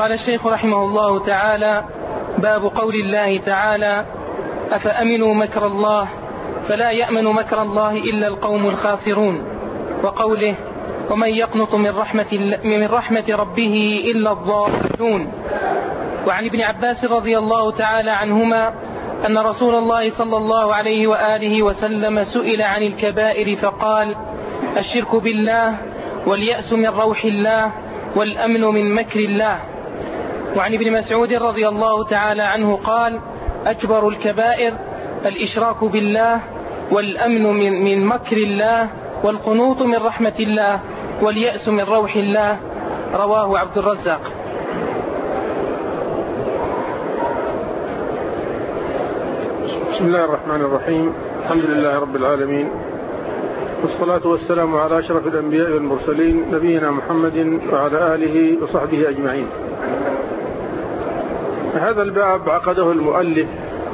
قال الشيخ رحمه الله تعالى: باب قول الله تعالى: أفأمنوا مكر الله فلا يأمن مكر الله إلا القوم الخاسرون، وقوله: ومن يقنط من رحمة ربه إلا الضالون. وعن ابن عباس رضي الله تعالى عنهما أن رسول الله صلى الله عليه وآله وسلم سئل عن الكبائر فقال: الشرك بالله، واليأس من روح الله، والأمن من مكر الله. وعن ابن مسعود رضي الله تعالى عنه قال: أكبر الكبائر الإشراك بالله، والأمن من مكر الله، والقنوط من رحمة الله، واليأس من روح الله. رواه عبد الرزاق. بسم الله الرحمن الرحيم. الحمد لله رب العالمين، والصلاة والسلام على أشرف الأنبياء والمرسلين، نبينا محمد وعلى آله وصحبه أجمعين. هذا الباب عقده المؤلف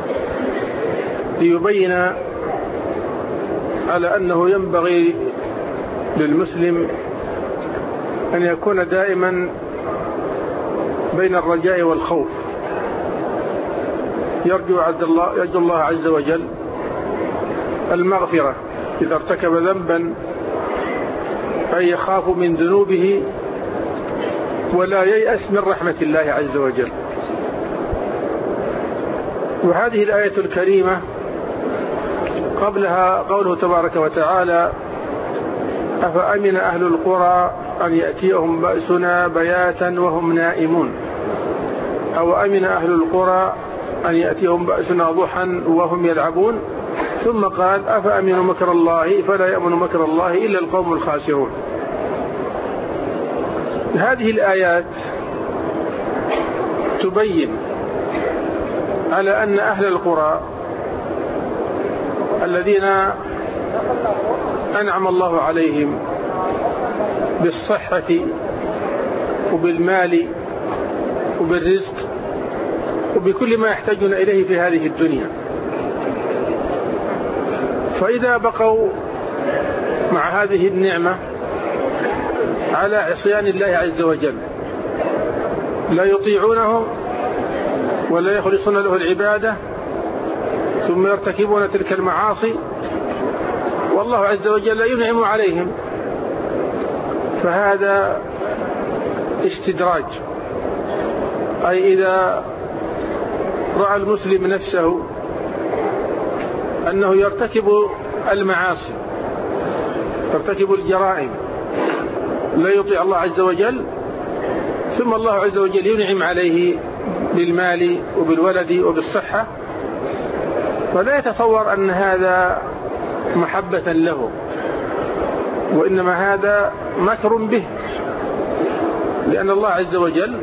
ليبين على أنه ينبغي للمسلم أن يكون دائما بين الرجاء والخوف، يرجو الله عز وجل المغفرة إذا ارتكب ذنبا، أي يخاف من ذنوبه ولا ييأس من رحمة الله عز وجل. وهذه الآية الكريمة قبلها قوله تبارك وتعالى: أفأمن أهل القرى أن يأتيهم بأسنا بياتا وهم نائمون، أو أمن أهل القرى أن يأتيهم بأسنا ضحى وهم يلعبون. ثم قال: أفأمنوا مكر الله فلا يأمن مكر الله إلا القوم الخاسرون. هذه الآيات تبين على أن أهل القرى الذين أنعم الله عليهم بالصحة وبالمال وبالرزق وبكل ما يحتاجون إليه في هذه الدنيا، فإذا بقوا مع هذه النعمة على عصيان الله عز وجل، لا يطيعونه ولا يخلصون له العبادة، ثم يرتكبون تلك المعاصي والله عز وجل لا ينعم عليهم، فهذا استدراج. أي إذا رأى المسلم نفسه أنه يرتكب المعاصي، يرتكب الجرائم، لا يطيع الله عز وجل، ثم الله عز وجل ينعم عليه بالمال وبالولد وبالصحة، فلا يتصور أن هذا محبة له، وإنما هذا مكر به، لأن الله عز وجل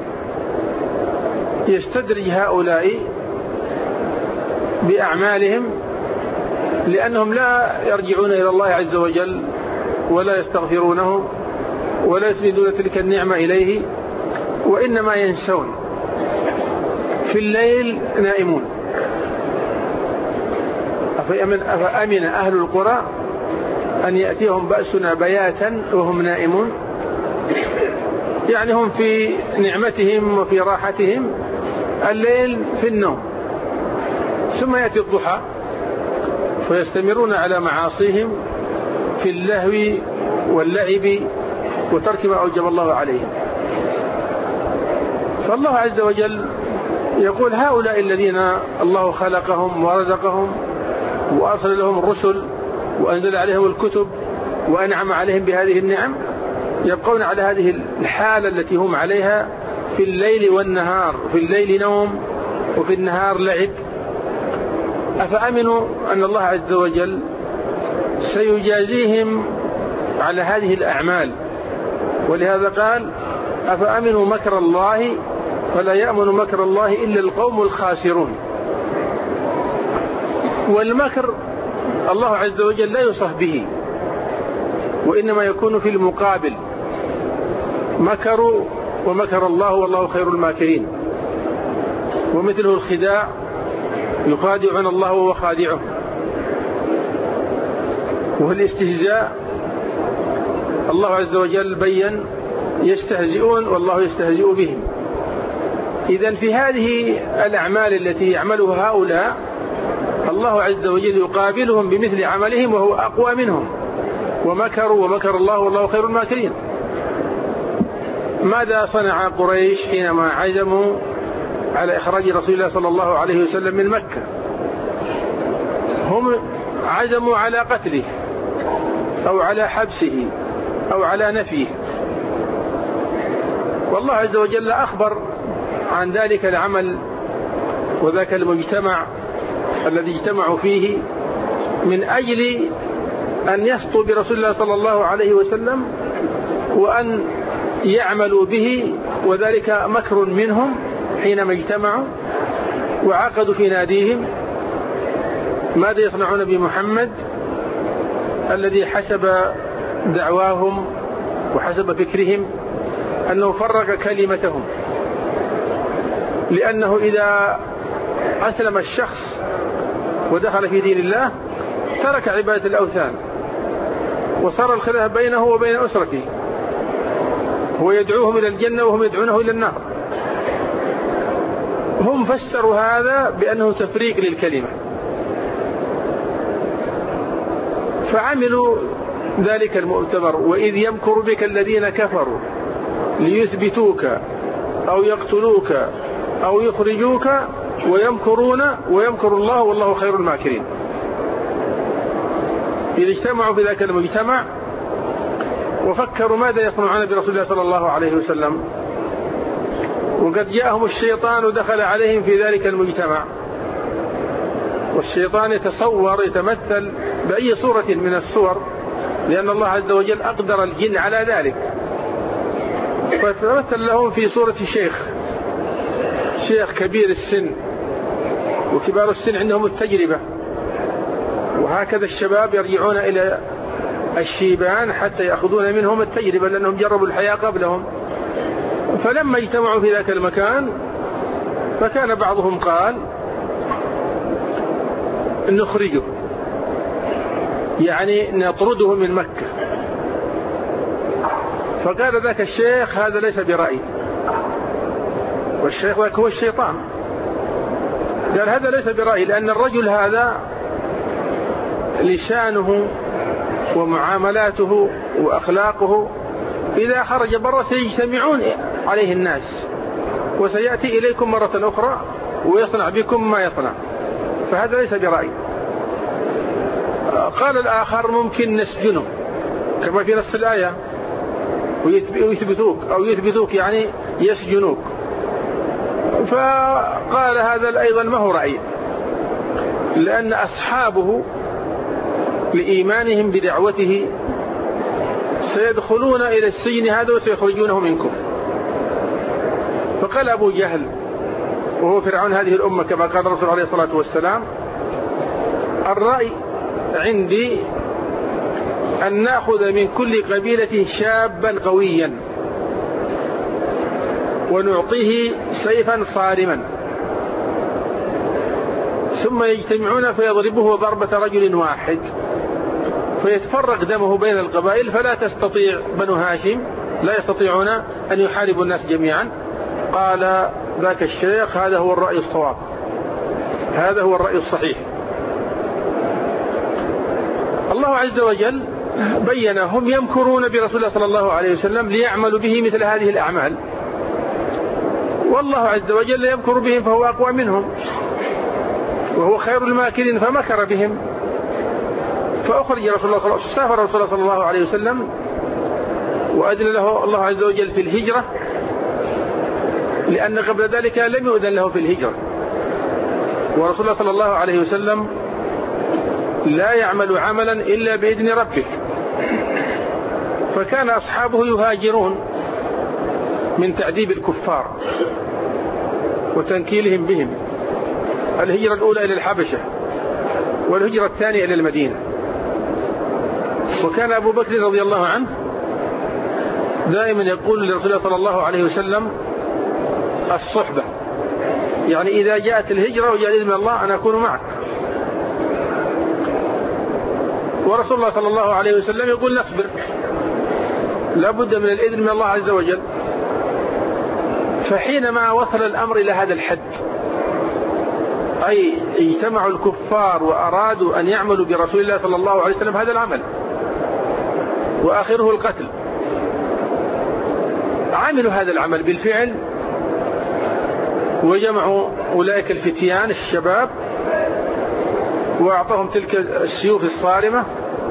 يستدرج هؤلاء بأعمالهم، لأنهم لا يرجعون إلى الله عز وجل ولا يستغفرونه ولا يسندون تلك النعمة إليه، وإنما ينسون، في الليل نائمون. أفأمن أهل القرى أن يأتيهم بأسنا بياتا وهم نائمون، يعني هم في نعمتهم وفي راحتهم الليل في النوم، ثم يأتي الضحى فيستمرون على معاصيهم في اللهو واللعب وترك ما أوجب الله عليهم. فالله عز وجل يقول: هؤلاء الذين الله خلقهم ورزقهم وأرسل لهم الرسل وأنزل عليهم الكتب وأنعم عليهم بهذه النعم، يبقون على هذه الحالة التي هم عليها في الليل والنهار، في الليل نوم وفي النهار لعب. أفأمنوا أن الله عز وجل سيجازيهم على هذه الأعمال، ولهذا قال: أفأمنوا مكر الله فلا يأمن مكر الله إلا القوم الخاسرون. والمكر الله عز وجل لا يصف به، وإنما يكون في المقابل، مكروا ومكر الله والله خير الماكرين. ومثله الخداع، يخادعون الله وهو خادعهم. والاستهزاء الله عز وجل بين: يستهزئون والله يستهزئ بهم. إذن في هذه الأعمال التي يعملها هؤلاء الله عز وجل يقابلهم بمثل عملهم وهو أقوى منهم، ومكروا ومكر الله والله خير الماكرين. ماذا صنع قريش حينما عزموا على إخراج رسول الله صلى الله عليه وسلم من مكة؟ هم عزموا على قتله أو على حبسه أو على نفيه، والله عز وجل أخبر عن ذلك العمل وذاك المجتمع الذي اجتمعوا فيه من أجل أن يسطوا برسول الله صلى الله عليه وسلم وأن يعملوا به، وذلك مكر منهم حينما اجتمعوا وعقدوا في ناديهم. ماذا يصنعون بمحمد الذي حسب دعواهم وحسب فكرهم أنه فرق كلمتهم، لأنه إذا أسلم الشخص ودخل في دين الله ترك عبادة الأوثان وصار الخلاف بينه وبين أسرته، هو يدعوهم إلى الجنة وهم يدعونه إلى النار. هم فسروا هذا بأنه تفريق للكلمة، فعملوا ذلك المؤتمر: وإذ يمكر بك الذين كفروا ليثبتوك أو يقتلوك أو يخرجوك ويمكرون ويمكر الله والله خير الماكرين. إذا اجتمعوا في ذاك المجتمع وفكروا ماذا يصنعون برسول الله صلى الله عليه وسلم، وقد جاءهم الشيطان ودخل عليهم في ذلك المجتمع، والشيطان يتمثل بأي صورة من الصور، لأن الله عز وجل أقدر الجن على ذلك، فتمثل لهم في صورة شيخ كبير السن، وكبار السن عندهم التجربة، وهكذا الشباب يرجعون إلى الشيبان حتى يأخذون منهم التجربة لأنهم جربوا الحياة قبلهم. فلما اجتمعوا في ذاك المكان فكان بعضهم قال نخرجه، يعني نطرده من مكة. فقال ذاك الشيخ هذا ليس برأي، والشيخ ذاك هو الشيطان، قال هذا ليس برأي، لأن الرجل هذا لسانه ومعاملاته وأخلاقه إذا خرج برا سيجتمعون عليه الناس وسيأتي إليكم مرة أخرى ويصنع بكم ما يصنع، فهذا ليس برأي. قال الآخر ممكن نسجنه كما في نص الآية ويثبتوك أو يثبتوك يعني يسجنوك. فقال هذا أيضا ما هو رأي، لأن أصحابه لإيمانهم بدعوته سيدخلون إلى السجن هذا وسيخرجونه منكم. فقال أبو جهل وهو فرعون هذه الأمة كما قال الرسول عليه الصلاة والسلام: الرأي عندي أن نأخذ من كل قبيلة شابا قويا ونعطيه سيفا صارما ثم يجتمعون فيضربه ضربة رجل واحد فيتفرق دمه بين القبائل، فلا تستطيع بنو هاشم لا يستطيعون أن يحاربوا الناس جميعا. قال ذاك الشيخ هذا هو الرأي الصواب، هذا هو الرأي الصحيح. الله عز وجل بين هم يمكرون برسول الله صلى الله عليه وسلم ليعملوا به مثل هذه الأعمال، والله عز وجل يمكر بهم فهو أقوى منهم وهو خير الماكرين، فمكر بهم فأخرج رسول الله سافر رسول الله صلى الله عليه وسلم وأذن له الله عز وجل في الهجرة، لأن قبل ذلك لم يؤذن له في الهجرة، ورسول الله صلى الله عليه وسلم لا يعمل عملا إلا بإذن ربه. فكان أصحابه يهاجرون من تعذيب الكفار وتنكيلهم بهم، الهجرة الأولى إلى الحبشة والهجرة الثانية إلى المدينة. وكان أبو بكر رضي الله عنه دائما يقول لرسول الله صلى الله عليه وسلم الصحبة، يعني إذا جاءت الهجرة وجاء إذن الله أنا أكون معك. ورسول الله صلى الله عليه وسلم يقول نصبر، لا بد من الإذن من الله عز وجل. فحينما وصل الأمر إلى هذا الحد، أي اجتمعوا الكفار وأرادوا أن يعملوا برسول الله صلى الله عليه وسلم هذا العمل وآخره القتل، عملوا هذا العمل بالفعل، وجمعوا أولئك الفتيان الشباب وأعطاهم تلك السيوف الصارمة،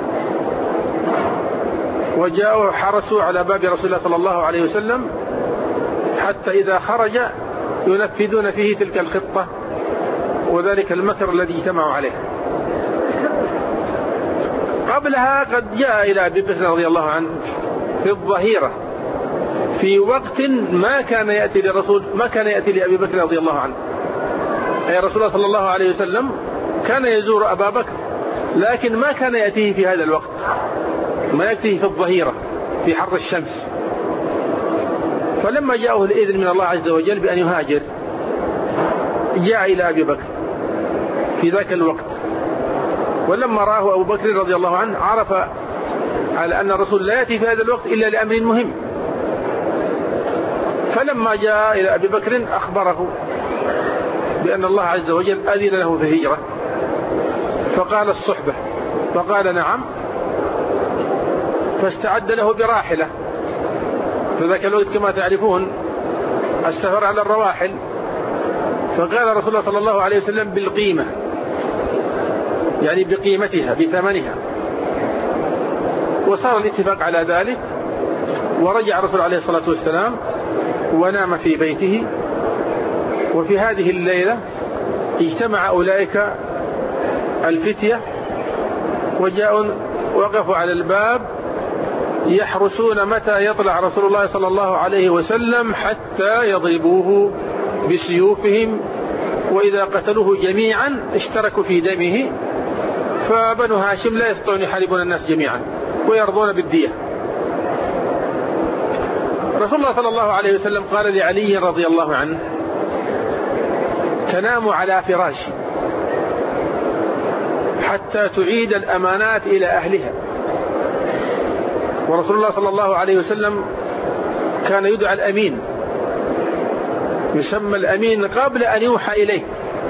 وجاءوا حرسوا على باب رسول الله صلى الله عليه وسلم حتى إذا خرج ينفذون فيه تلك الخطة وذلك المكر الذي اجتمعوا عليه. قبلها قد جاء إلى أبي بكر رضي الله عنه في الظهيرة في وقت ما كان يأتي لأبي بكر رضي الله عنه، أي رسول الله صلى الله عليه وسلم كان يزور أبا بكر، لكن ما كان يأتيه في هذا الوقت، ما يأتيه في الظهيرة في حر الشمس. فلما جاءه الإذن من الله عز وجل بأن يهاجر جاء إلى أبي بكر في ذاك الوقت، ولما رآه أبو بكر رضي الله عنه عرف على أن الرسول لا يأتي في هذا الوقت إلا لأمر مهم. فلما جاء إلى أبي بكر أخبره بأن الله عز وجل أذن له في الهجرة، فقال الصحبة، فقال نعم، فاستعد له براحلة. في ذاك الوقت كما تعرفون السفر على الرواحل، فقال رسول الله صلى الله عليه وسلم بالقيمة، يعني بقيمتها بثمنها، وصار الاتفاق على ذلك. ورجع الرسول عليه الصلاة والسلام ونام في بيته. وفي هذه الليلة اجتمع أولئك الفتية وجاءوا وقفوا على الباب يحرسون متى يطلع رسول الله صلى الله عليه وسلم حتى يضربوه بسيوفهم، وإذا قتلوه جميعا اشتركوا في دمه، فبنو هاشم لا يستطيعون يحاربون الناس جميعا ويرضون بالدية. رسول الله صلى الله عليه وسلم قال لعلي رضي الله عنه: تنام على فراشي حتى تعيد الأمانات إلى أهلها. ورسول الله صلى الله عليه وسلم كان يدعى الأمين، يسمى الأمين قبل أن يوحى إليه.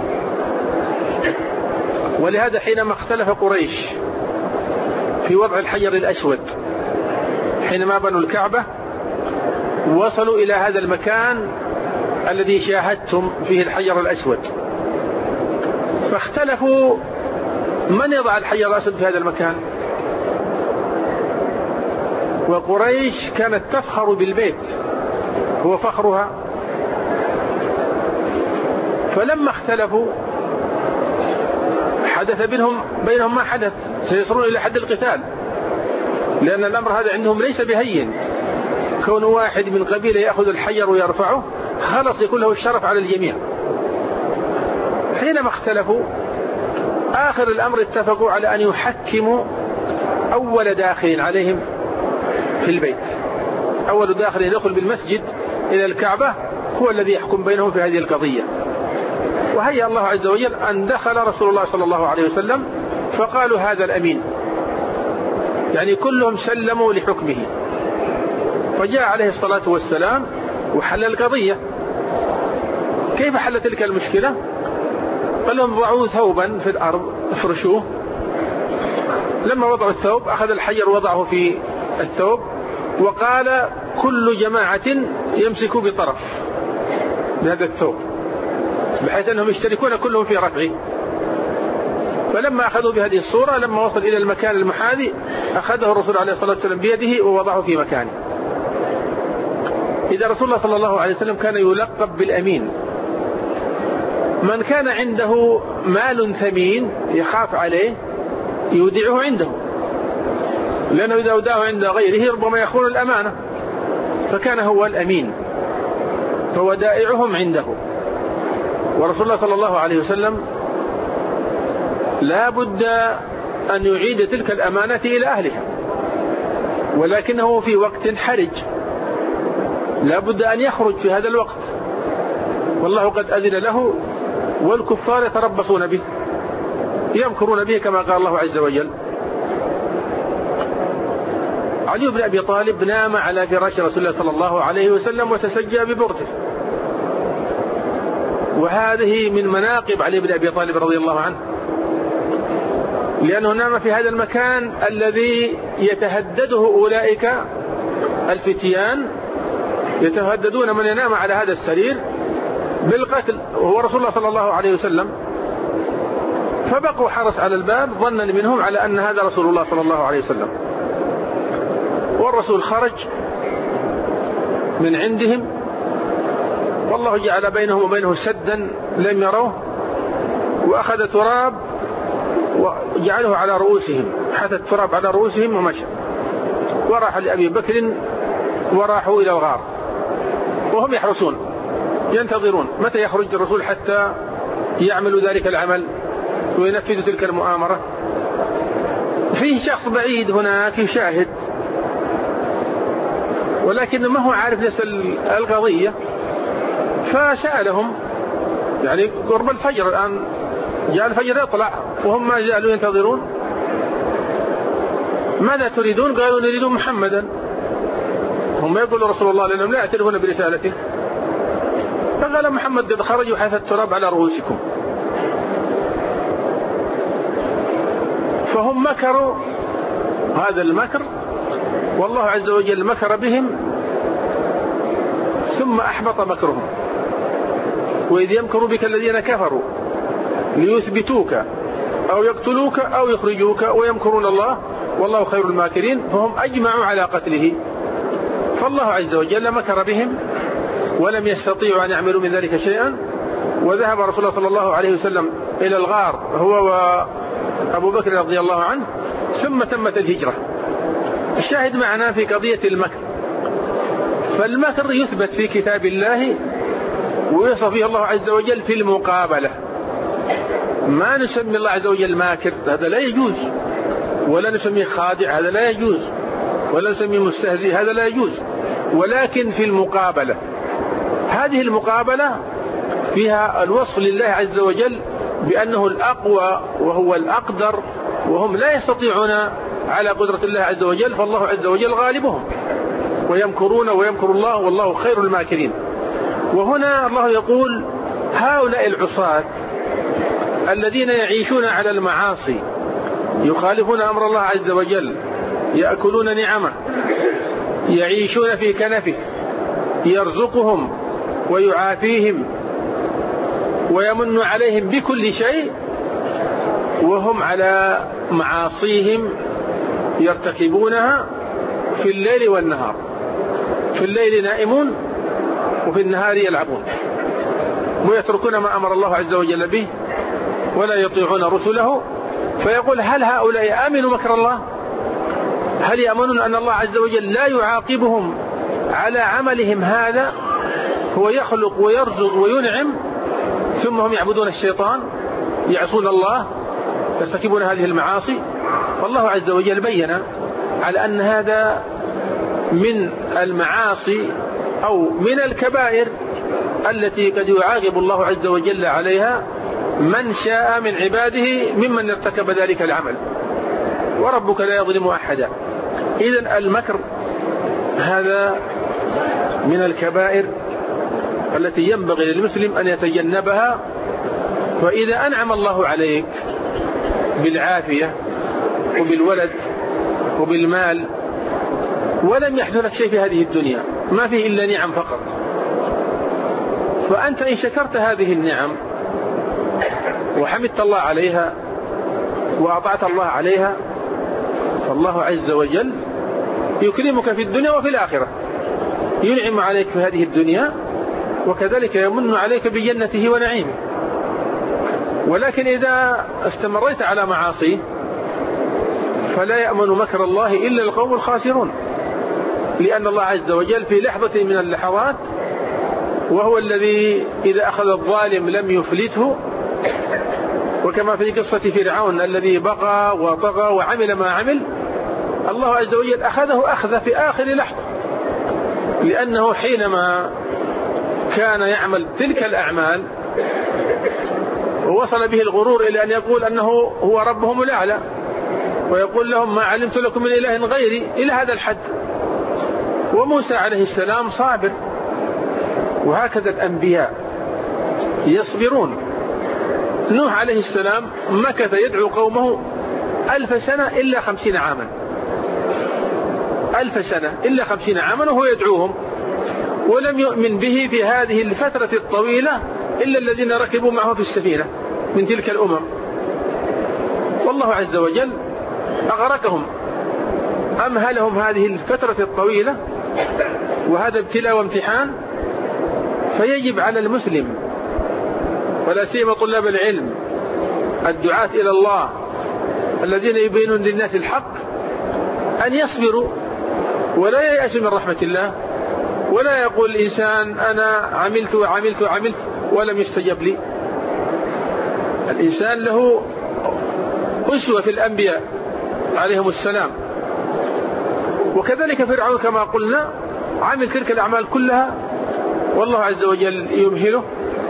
ولهذا حينما اختلف قريش في وضع الحجر الأسود حينما بنوا الكعبة وصلوا إلى هذا المكان الذي شاهدتم فيه الحجر الأسود، فاختلفوا من يضع الحجر الأسود في هذا المكان. وقريش كانت تفخر بالبيت، هو فخرها. فلما اختلفوا حدث بينهم ما حدث، سيصلون إلى حد القتال، لأن الأمر هذا عندهم ليس بهين. كون واحد من قبيلة يأخذ الحجر ويرفعه خلص يكون له الشرف على الجميع. حينما اختلفوا آخر الأمر اتفقوا على أن يحكموا أول داخل عليهم في البيت، أول داخل يدخل بالمسجد إلى الكعبة هو الذي يحكم بينهم في هذه القضية. وهيأ الله عز وجل أن دخل رسول الله صلى الله عليه وسلم، فقالوا هذا الأمين، يعني كلهم سلموا لحكمه. فجاء عليه الصلاة والسلام وحل القضية. كيف حل تلك المشكلة؟ قال لهم ضعوا ثوبا في الأرض افرشوه. لما وضعوا الثوب أخذ الحجر وضعه في الثوب، وقال كل جماعة يمسكوا بطرف بهذا الثوب بحيث أنهم يشتركون كلهم في رفعه. فلما أخذوا بهذه الصورة لما وصل إلى المكان المحاذي أخذه الرسول عليه الصلاة والسلام بيده ووضعه في مكانه. إذا رسول الله صلى الله عليه وسلم كان يلقب بالأمين. من كان عنده مال ثمين يخاف عليه يودعه عنده، لأنه إذا وداه عند غيره ربما يخون الأمانة، فكان هو الأمين، فودائعهم عنده. ورسول الله صلى الله عليه وسلم لا بد أن يعيد تلك الأمانة إلى أهلها، ولكنه في وقت حرج، لا بد أن يخرج في هذا الوقت، والله قد أذن له، والكفار يتربصون به يمكرون به كما قال الله عز وجل. علي بن أبي طالب نام على فراش رسول الله صلى الله عليه وسلم وتسجى ببرده، وهذه من مناقب علي بن أبي طالب رضي الله عنه، لأنه نام في هذا المكان الذي يتهدده أولئك الفتيان، يتهددون من ينام على هذا السرير بالقتل، وهو رسول الله صلى الله عليه وسلم. فبقوا حرس على الباب ظنا منهم على أن هذا رسول الله صلى الله عليه وسلم. والرسول خرج من عندهم، والله جعل بينهم وبينه سدا لم يروه، وأخذ تراب وجعله على رؤوسهم، حث التراب على رؤوسهم ومشى، وراح لأبي بكر وراحوا إلى الغار وهم يحرسون ينتظرون متى يخرج الرسول حتى يعملوا ذلك العمل وينفذوا تلك المؤامرة. فيه شخص بعيد هناك يشاهد، ولكن ما هو عارف ليس القضية، فسألهم يعني قرب الفجر، الآن جاء الفجر يطلع وهم ما زالوا ينتظرون، ماذا تريدون؟ قالوا نريد محمدا. هم يقولوا رسول الله لأنهم لا يعترفون برسالته، فقال محمد قد خرج وحث التراب على رؤوسكم. فهم مكروا هذا المكر، والله عز وجل مكر بهم ثم أحبط مكرهم. وإذ يمكر بك الذين كفروا ليثبتوك أو يقتلوك أو يخرجوك ويمكرون الله والله خير الماكرين. فهم أجمعوا على قتله، فالله عز وجل مكر بهم ولم يستطيعوا أن يعملوا من ذلك شيئا. وذهب رسول الله صلى الله عليه وسلم إلى الغار هو وأبو بكر رضي الله عنه، ثم تمت الهجرة. الشاهد معنا في قضية المكر، فالمكر يثبت في كتاب الله ويوصف به الله عز وجل في المقابلة. ما نسمي الله عز وجل ماكر، هذا لا يجوز، ولا نسميه خادع، هذا لا يجوز، ولا نسميه مستهزئ، هذا لا يجوز، ولكن في المقابلة. هذه المقابلة فيها الوصف لله عز وجل بأنه الأقوى وهو الأقدر، وهم لا يستطيعون على قدرة الله عز وجل، فالله عز وجل غالبهم، ويمكرون ويمكر الله والله خير الماكرين. وهنا الله يقول هؤلاء العصاة الذين يعيشون على المعاصي، يخالفون أمر الله عز وجل، يأكلون نعمه، يعيشون في كنفه، يرزقهم ويعافيهم ويمن عليهم بكل شيء، وهم على معاصيهم يرتكبونها في الليل والنهار. في الليل نائمون وفي النهار يلعبون، ويتركون ما أمر الله عز وجل به ولا يطيعون رسله. فيقول هل هؤلاء آمنوا مكر الله؟ هل يأمنون أن الله عز وجل لا يعاقبهم على عملهم هذا؟ هو يخلق ويرزق وينعم، ثم هم يعبدون الشيطان، يعصون الله، يرتكبون هذه المعاصي. فالله عز وجل بين على أن هذا من المعاصي أو من الكبائر التي قد يعاقب الله عز وجل عليها من شاء من عباده ممن ارتكب ذلك العمل، وربك لا يظلم أحدا. إذن المكر هذا من الكبائر التي ينبغي للمسلم أن يتجنبها. فإذا أنعم الله عليك بالعافية وبالولد وبالمال ولم يحدث لك شيء في هذه الدنيا، ما فيه إلا نعم فقط، فأنت إن شكرت هذه النعم وحمدت الله عليها وأطعت الله عليها، فالله عز وجل يكرمك في الدنيا وفي الآخرة، ينعم عليك في هذه الدنيا وكذلك يمن عليك بجنته ونعيمه. ولكن إذا استمريت على معاصيه فلا يأمن مكر الله إلا القوم الخاسرون، لأن الله عز وجل في لحظة من اللحظات وهو الذي إذا أخذ الظالم لم يفلته، وكما في قصة فرعون الذي بغى وطغى وعمل ما عمل، الله عز وجل أخذه أخذ في آخر لحظة، لأنه حينما كان يعمل تلك الأعمال ووصل به الغرور إلى أن يقول أنه هو ربهم الأعلى، ويقول لهم ما علمت لكم من إله غيري، إلى هذا الحد. وموسى عليه السلام صابر، وهكذا الأنبياء يصبرون. نوح عليه السلام مكث يدعو قومه 1000 سنة إلا 50 عاما، 1000 سنة إلا 50 عاما وهو يدعوهم، ولم يؤمن به في هذه الفترة الطويلة إلا الذين ركبوا معه في السفينة من تلك الأمم، والله عز وجل أغرقهم، أمهلهم هذه الفترة الطويلة، وهذا ابتلاء وامتحان. فيجب على المسلم ولا سيما طلاب العلم الدعاة إلى الله الذين يبينون للناس الحق أن يصبروا ولا ييأسوا من رحمة الله، ولا يقول الإنسان أنا عملت وعملت وعملت ولم يستجب لي. الإنسان له أسوة في الأنبياء عليهم السلام، وكذلك فرعون كما قلنا عمل تلك الأعمال كلها والله عز وجل يمهله،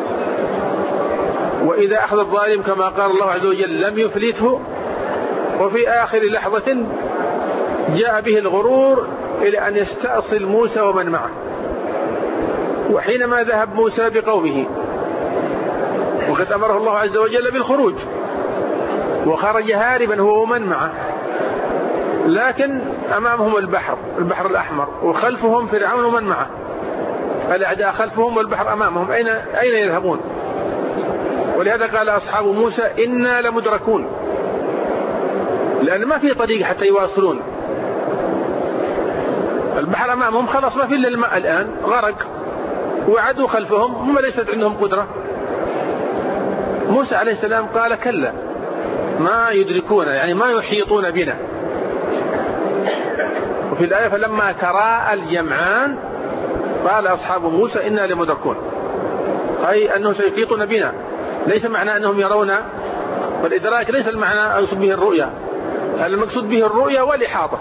وإذا أخذ الظالم كما قال الله عز وجل لم يفلته، وفي آخر لحظة جاء به الغرور إلى أن يستأصل موسى ومن معه. وحينما ذهب موسى بقومه وقد أمره الله عز وجل بالخروج، وخرج هاربا هو ومن معه، لكن أمامهم البحر الأحمر، وخلفهم فرعون ومن معه، الأعداء خلفهم والبحر أمامهم، أين يذهبون؟ ولهذا قال أصحاب موسى إنا لمدركون، لأن ما في طريق حتى يواصلون، البحر أمامهم خلاص ما في إلا الماء الآن غرق، وعدوا خلفهم هم ليست عندهم قدرة. موسى عليه السلام قال كلا ما يدركون، يعني ما يحيطون بنا. وفي الآية فلما تراءى الجمعان قال أصحاب موسى إنا لمدركون، أي أنهم سيحيطون بنا، ليس معنى أنهم يرون، والإدراك ليس المعنى المقصود به الرؤيا، المقصود به الرؤيا والإحاطة.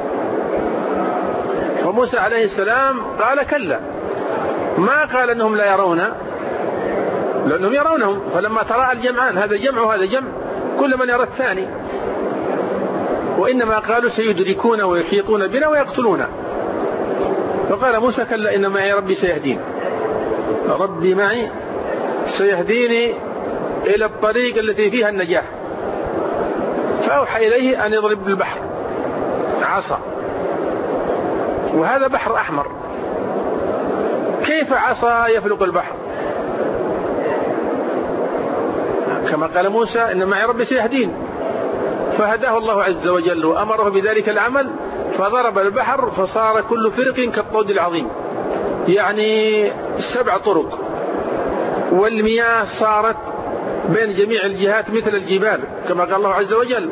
وموسى عليه السلام قال كلا، ما قال أنهم لا يرون، لأنهم يرونهم، فلما تراءى الجمعان هذا جمع وهذا جمع كل من يرى الثاني، وإنما قالوا سيدركون ويحيطون بنا ويقتلون. فقال موسى كلا إن معي ربي سيهدين، ربي معي سيهديني إلى الطريق التي فيها النجاح. فأوحى إليه أن يضرب بالبحر عصا، وهذا بحر أحمر، كيف عصا يفلق البحر؟ كما قال موسى إن معي ربي سيهدين، فهداه الله عز وجل وأمره بذلك العمل، فضرب البحر فصار كل فرق كالطود العظيم، يعني 7 طرق، والمياه صارت بين جميع الجهات مثل الجبال كما قال الله عز وجل.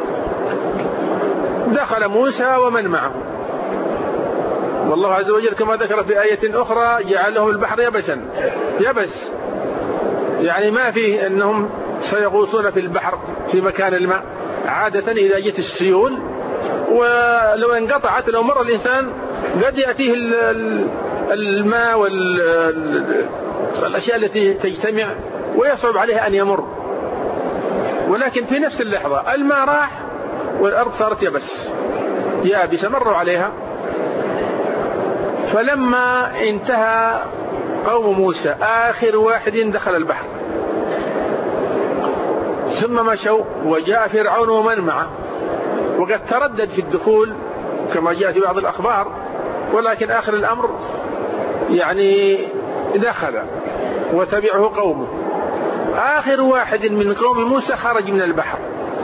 دخل موسى ومن معه، والله عز وجل كما ذكر في آية أخرى جعل لهم البحر يبس، يعني ما فيه أنهم سيغوصون في البحر في مكان الماء. عادة إذا جت السيول ولو انقطعت، لو مر الإنسان قد يأتيه الماء والأشياء التي تجتمع ويصعب عليه أن يمر، ولكن في نفس اللحظة الماء راح والأرض صارت يابسة مروا عليها. فلما انتهى قوم موسى آخر واحد دخل البحر، ثم مشوا وجاء فرعون ومن معه، وقد تردد في الدخول كما جاء في بعض الأخبار، ولكن آخر الأمر يعني دخل وتبعه قومه. آخر واحد من قوم موسى خرج من البحر،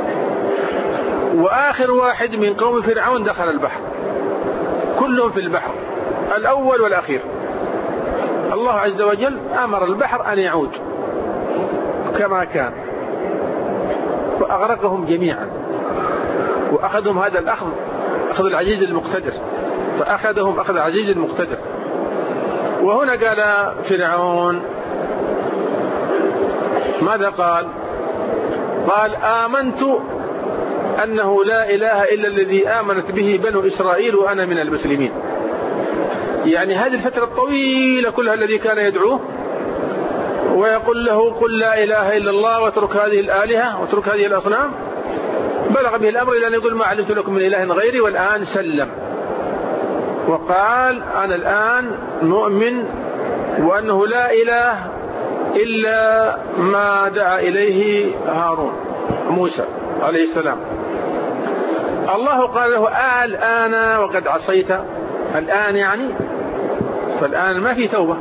وآخر واحد من قوم فرعون دخل البحر، كلهم في البحر الأول والأخير. الله عز وجل أمر البحر أن يعود كما كان، فأغرقهم جميعا، وأخذهم هذا الأخذ أخذ العزيز المقتدر، فأخذهم أخذ العزيز المقتدر. وهنا قال فرعون ماذا قال آمنت أنه لا إله إلا الذي آمنت به بنو إسرائيل وأنا من المسلمين. يعني هذه الفترة الطويلة كلها الذي كان يدعوه ويقول له قل لا إله إلا الله واترك هذه الآلهة واترك هذه الأصنام، بلغ به الأمر إلى أن يقول ما علمت لكم من إله غيري، والآن سلم وقال أنا الآن مؤمن وأنه لا إله إلا ما دعا إليه هارون موسى عليه السلام. الله قال له الآن وقد عصيت، الآن يعني، فالآن ما في توبة،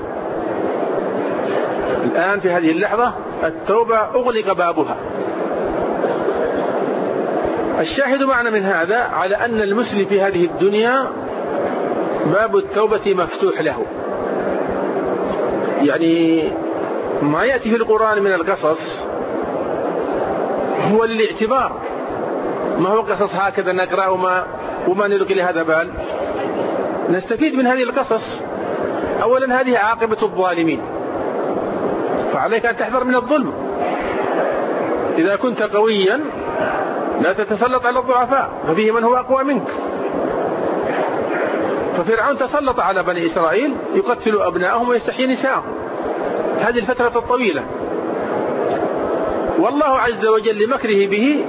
الآن في هذه اللحظة التوبة أغلق بابها. الشاهد معنا من هذا على أن المسلم في هذه الدنيا باب التوبة مفتوح له. يعني ما يأتي في القرآن من القصص هو للاعتبار، ما هو قصص هكذا نقرأ وما نلقي لهذا بال. نستفيد من هذه القصص. أولا هذه عاقبة الظالمين، فعليك أن تحذر من الظلم. إذا كنت قويا لا تتسلط على الضعفاء، ففيه من هو أقوى منك. ففرعون تسلط على بني إسرائيل يقتل أبناءهم ويستحيي نساءهم هذه الفترة الطويلة، والله عز وجل لمكره به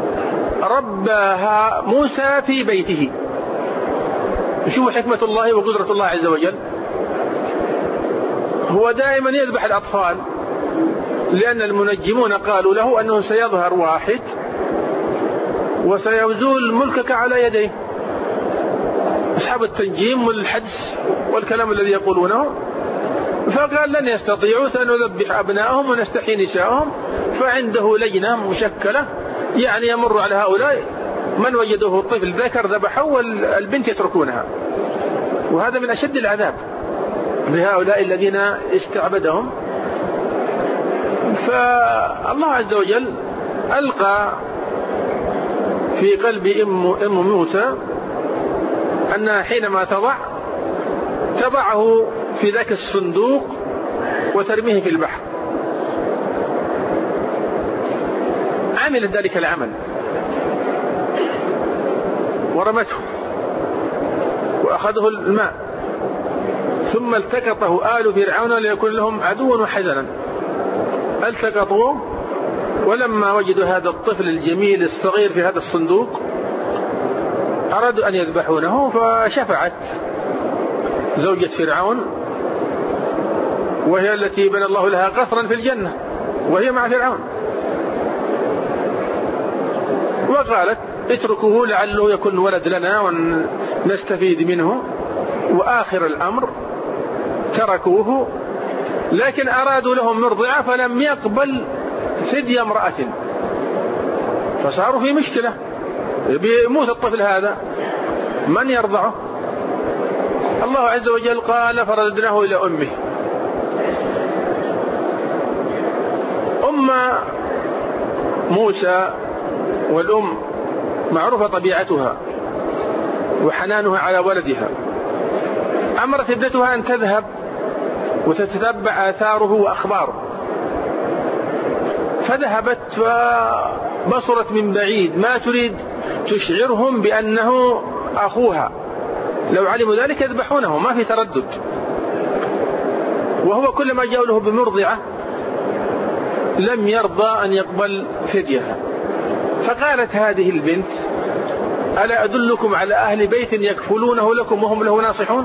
ربها موسى في بيته. شوفوا حكمة الله وقدرة الله عز وجل. هو دائما يذبح الأطفال، لأن المنجمون قالوا له أنه سيظهر واحد وسيزول ملكك على يديه. أصحاب التنجيم والحدس والكلام الذي يقولونه، فقال لن يستطيعوا، سنذبح أبنائهم ونستحيي نساءهم. فعنده لجنة مشكلة يعني يمر على هؤلاء من وجدوه الطفل ذكر ذبحه والبنت يتركونها. وهذا من أشد العذاب لهؤلاء الذين استعبدهم. فالله عز وجل ألقى في قلب أم موسى أنها حينما تضعه في ذاك الصندوق وترميه في البحر. عملت ذلك العمل ورمته وأخذه الماء، ثم التقطه آل فرعون ليكون لهم عدوا وحزنا. التقطوه، ولما وجدوا هذا الطفل الجميل الصغير في هذا الصندوق أرادوا أن يذبحونه. فشفعت زوجة فرعون، وهي التي بنى الله لها قصرا في الجنة وهي مع فرعون، وقالت اتركوه لعله يكون ولد لنا ونستفيد منه. وآخر الأمر تركوه، لكن أرادوا لهم مرضعة فلم يقبل فدية امرأة، فصاروا في مشكلة، بيموت الطفل هذا من يرضعه؟ الله عز وجل قال فرددناه إلى أمه. أم موسى والأم معروفة طبيعتها وحنانها على ولدها، أمرت ابنتها أن تذهب وتتتبع آثاره وأخباره. فذهبت فبصرت من بعيد ما تريد تشعرهم بأنه أخوها، لو علموا ذلك يذبحونه، ما في تردد. وهو كلما جاء له بمرضعة لم يرضى أن يقبل فديها. فقالت هذه البنت ألا أدلكم على أهل بيت يكفلونه لكم وهم له ناصحون؟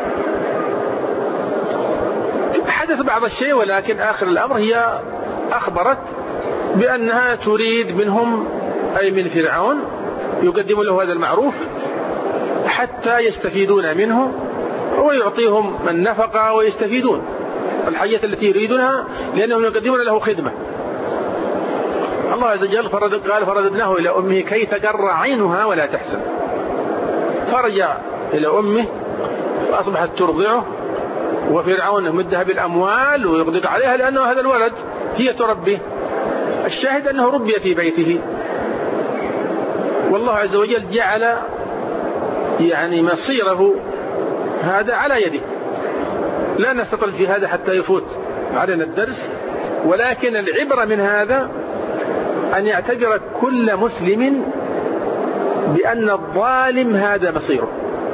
حدث بعض الشيء، ولكن آخر الأمر هي أخبرت بأنها تريد منهم أي من فرعون يقدم له هذا المعروف حتى يستفيدون منه ويعطيهم النفقة ويستفيدون الحاجة التي يريدونها، لأنهم يقدمون له خدمة. الله عز وجل قال فرددناه إلى أمه كي تقر عينها ولا تحزن. فرجع إلى أمه فأصبحت ترضعه، وفرعون يمدها بالأموال ويغدق عليها لأنه هذا الولد هي تربيه. الشاهد أنه ربي في بيته، والله عز وجل جعل يعني مصيره هذا على يده. لا نستطيع في هذا حتى يفوت علينا الدرس، ولكن العبرة من هذا أن يعتبر كل مسلم بأن الظالم هذا مصيره،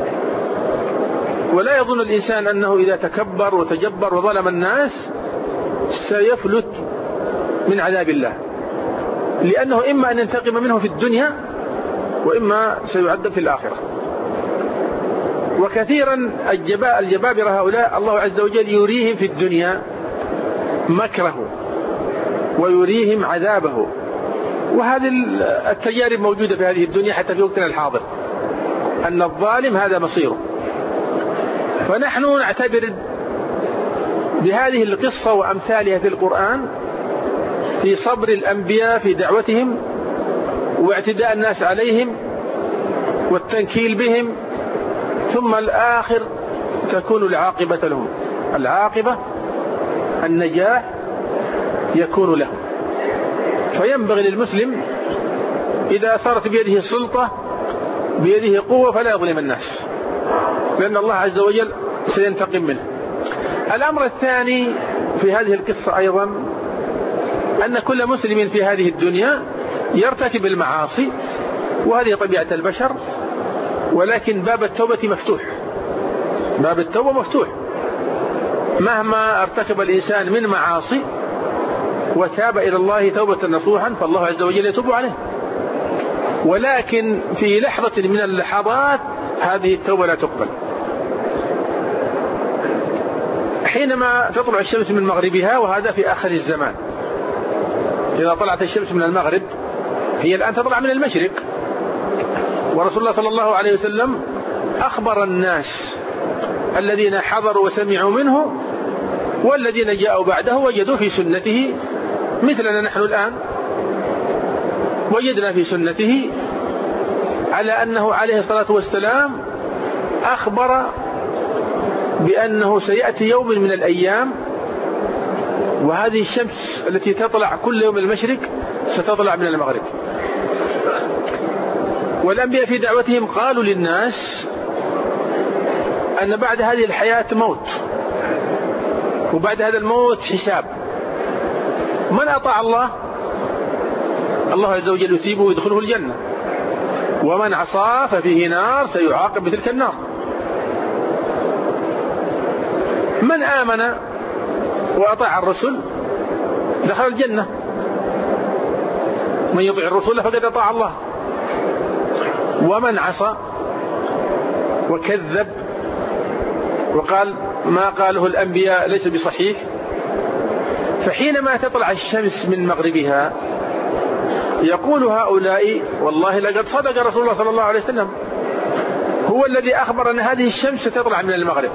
ولا يظن الإنسان أنه إذا تكبر وتجبر وظلم الناس سيفلت من عذاب الله، لأنه إما أن ينتقم منه في الدنيا وإما سيعذب في الآخرة. وكثيرا الجبابرة هؤلاء الله عز وجل يريهم في الدنيا مكره ويريهم عذابه. وهذه التجارب موجودة في هذه الدنيا حتى في وقتنا الحاضر، أن الظالم هذا مصيره. فنحن نعتبر بهذه القصة وأمثالها في القرآن في صبر الأنبياء في دعوتهم واعتداء الناس عليهم والتنكيل بهم، ثم الآخر تكون العاقبة لهم، العاقبة النجاح يكون له. فينبغي للمسلم إذا صارت بيده السلطة بيده قوة فلا يظلم الناس، لأن الله عز وجل سينتقم منه. الأمر الثاني في هذه القصة أيضا أن كل مسلم في هذه الدنيا يرتكب المعاصي، وهذه طبيعة البشر، ولكن باب التوبة مفتوح، باب التوبة مفتوح. مهما ارتكب الإنسان من معاصي وتاب إلى الله توبة نصوحا فالله عز وجل يتوب عليه، ولكن في لحظة من اللحظات هذه التوبة لا تقبل. حينما تطلع الشمس من مغربها، وهذا في آخر الزمان، إذا طلعت الشمس من المغرب هي الآن تطلع من المشرق، ورسول الله صلى الله عليه وسلم أخبر الناس الذين حضروا وسمعوا منه والذين جاءوا بعده وجدوا في سنته مثلنا نحن الآن، وجدنا في سنته على أنه عليه الصلاة والسلام أخبر بأنه سيأتي يوم من الأيام وهذه الشمس التي تطلع كل يوم المشرق ستطلع من المغرب. والأنبياء في دعوتهم قالوا للناس أن بعد هذه الحياة موت، وبعد هذا الموت حساب. من أطاع الله الله عز وجل يثيبه ويدخله الجنة، ومن عصى ففيه نار سيعاقب بتلك النار. من آمن وأطاع الرسل دخل الجنة، من يطيع الرسول فقد أطاع الله. ومن عصى وكذب وقال ما قاله الأنبياء ليس بصحيح، فحينما تطلع الشمس من مغربها يقول هؤلاء والله لقد صدق رسول الله صلى الله عليه وسلم، هو الذي أخبر أن هذه الشمس ستطلع من المغرب.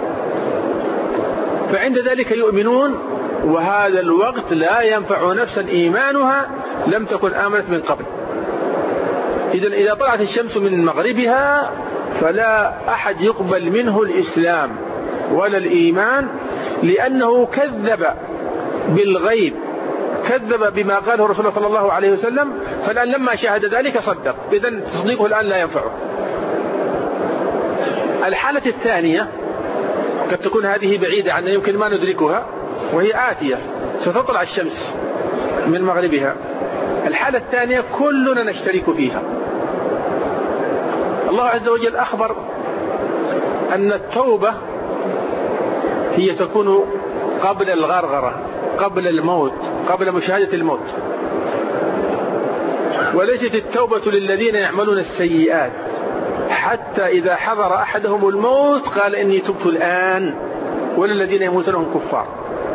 فعند ذلك يؤمنون، وهذا الوقت لا ينفع نفسا إيمانها لم تكن آمنت من قبل. إذا طلعت الشمس من مغربها فلا أحد يقبل منه الإسلام ولا الإيمان، لأنه كذب بالغيب، كذب بما قاله رسول الله صلى الله عليه وسلم، فالآن لما شاهد ذلك صدق، إذن تصديقه الآن لا ينفعه. الحالة الثانية قد تكون هذه بعيدة عنا يمكن ما ندركها، وهي آتية، ستطلع الشمس من مغربها. الحالة الثانية كلنا نشترك فيها. الله عز وجل أخبر أن التوبة هي تكون قبل الغرغرة، قبل الموت، قبل مشاهدة الموت، وليست التوبة للذين يعملون السيئات حتى إذا حضر أحدهم الموت قال إني تبت الآن، ولا الذين يموتون هم كفار.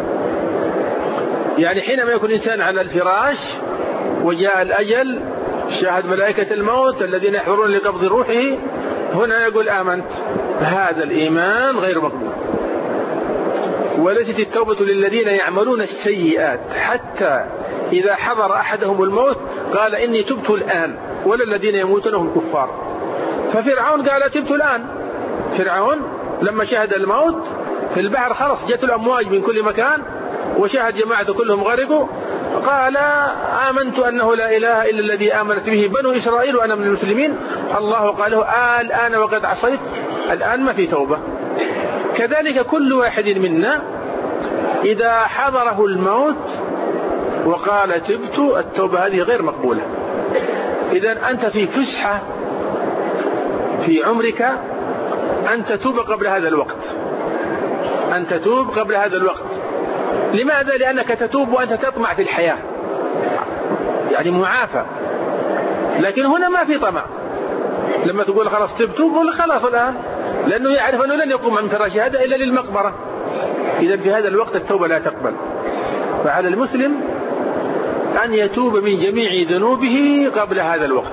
يعني حينما يكون إنسان على الفراش وجاء الأجل شاهد ملائكة الموت الذين يحضرون لقبض روحه، هنا يقول آمنت، هذا الإيمان غير مقبول. وليست التوبة للذين يعملون السيئات حتى إذا حضر أحدهم الموت قال إني تبت الآن، ولا الذين يموتون هم كفار. ففرعون قال تبت الآن. فرعون لما شاهد الموت في البحر خلص جاءت الأمواج من كل مكان وشاهد جماعة كلهم غرقوا، قال آمنت أنه لا إله إلا الذي آمنت به بنو إسرائيل وأنا من المسلمين. الله قال له الآن وقد عصيت، الآن ما في توبة. كذلك كل واحد منا إذا حضره الموت وقال تبت، التوبة هذه غير مقبولة. إذن أنت في فسحة في عمرك أن تتوب قبل هذا الوقت، أن تتوب قبل هذا الوقت. لماذا؟ لأنك تتوب وأنت تطمع في الحياة، يعني معافى. لكن هنا ما في طمع. لما تقول خلاص تبت تقول خلاص الآن، لأنه يعرف أنه لن يقوم من فراش هذا إلا للمقبرة. إذا في هذا الوقت التوبة لا تقبل. فعلى المسلم أن يتوب من جميع ذنوبه قبل هذا الوقت،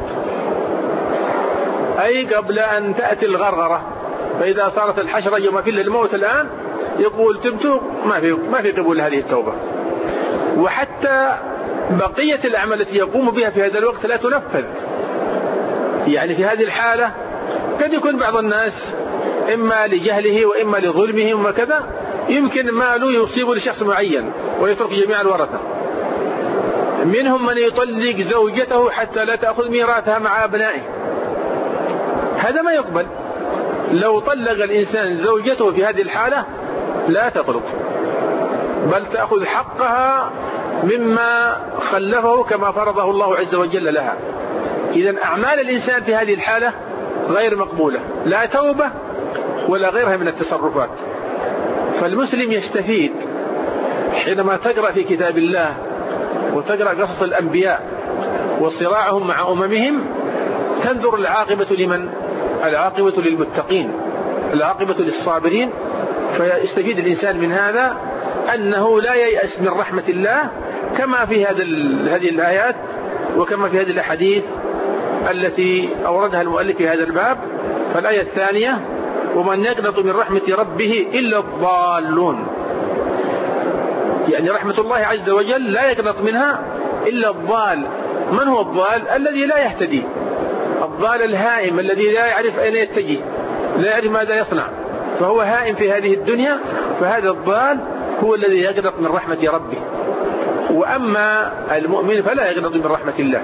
أي قبل أن تأتي الغرغرة. فإذا صارت الحشرة يوم في الموت الآن يقول تبت، ما في قبول هذه التوبة. وحتى بقية الأعمال التي يقوم بها في هذا الوقت لا تنفذ. يعني في هذه الحالة قد يكون بعض الناس إما لجهله وإما لظلمهم وكذا يمكن ماله يصيب لشخص معين ويترك جميع الورثة. منهم من يطلق زوجته حتى لا تأخذ ميراثها مع أبنائه، هذا ما يقبل. لو طلق الإنسان زوجته في هذه الحالة لا تطلق، بل تأخذ حقها مما خلفه كما فرضه الله عز وجل لها. إذن أعمال الإنسان في هذه الحالة غير مقبولة، لا توبة ولا غيرها من التصرفات. فالمسلم يستفيد حينما تقرأ في كتاب الله وتقرأ قصص الأنبياء وصراعهم مع أممهم، تنظر العاقبة لمن؟ العاقبة للمتقين، العاقبة للصابرين. فيستفيد الإنسان من هذا أنه لا ييأس من رحمة الله، كما في هذه الآيات وكما في هذه الأحاديث التي أوردها المؤلف في هذا الباب. فالآية الثانية: ومن يقنط من رحمة ربه إلا الضالون. يعني رحمة الله عز وجل لا يقنط منها إلا الضال. من هو الضال؟ الذي لا يهتدي، الضال الهائم الذي لا يعرف أين يتجه، لا يعرف ماذا يصنع، فهو هائم في هذه الدنيا. فهذا الضال هو الذي يقنط من رحمة ربه. وأما المؤمن فلا يقنط من رحمة الله.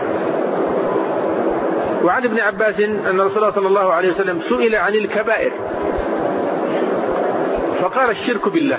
وعن ابن عباس أن رسول الله صلى الله عليه وسلم سئل عن الكبائر فقال: الشرك بالله.